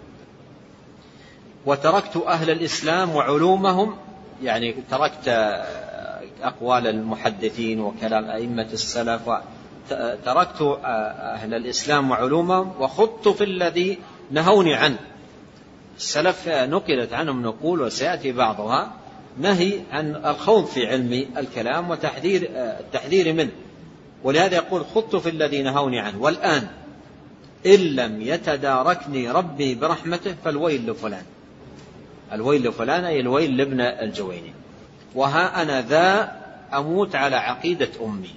وتركت أهل الإسلام وعلومهم، يعني تركت أقوال المحدثين وكلام أئمة السلف، تركت أهل الإسلام وعلومهم وخضت في الذي نهوني عنه. السلف نقلت عنهم نقول وسيأتي بعضها نهي عن الخوض في علم الكلام وتحذير التحذير منه، ولهذا يقول: خضت في الذي نهوني عنه، والآن إن لم يتداركني ربي برحمته فالويل لفلان. الويل لفلان أي الويل لابن الجويني. وها أنا ذا أموت على عقيدة أمي.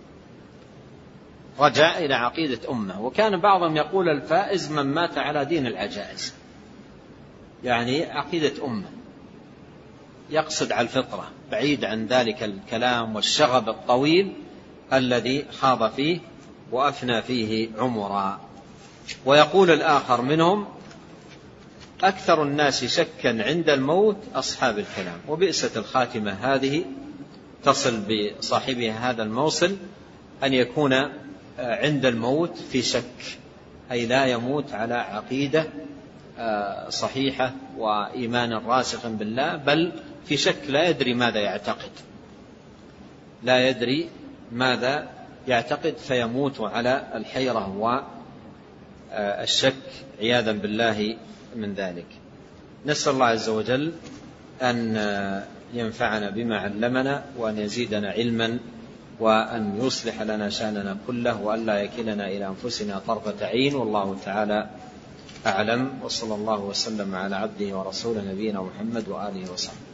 رجع إلى عقيدة أمه. وكان بعضهم يقول: الفائز من مات على دين العجائز، يعني عقيدة أمه، يقصد على الفطرة، بعيد عن ذلك الكلام والشغب الطويل الذي خاض فيه وأفنى فيه عمرا. ويقول الآخر منهم: أكثر الناس شكا عند الموت أصحاب الكلام، وبئست الخاتمة هذه تصل بصاحبها هذا الموصل أن يكون عند الموت في شك، أي لا يموت على عقيدة صحيحة وإيمان راسخ بالله، بل في شك، لا يدري ماذا يعتقد، لا يدري ماذا يعتقد، فيموت على الحيرة والشك عياذا بالله من ذلك. نسأل الله عز وجل أن ينفعنا بما علمنا، وأن يزيدنا علما، وأن يصلح لنا شأننا كله، وأن لا يكلنا إلى أنفسنا طرفة عين. والله تعالى أعلم، وصلى الله وسلم على عبده ورسوله نبينا محمد وآله وصحبه.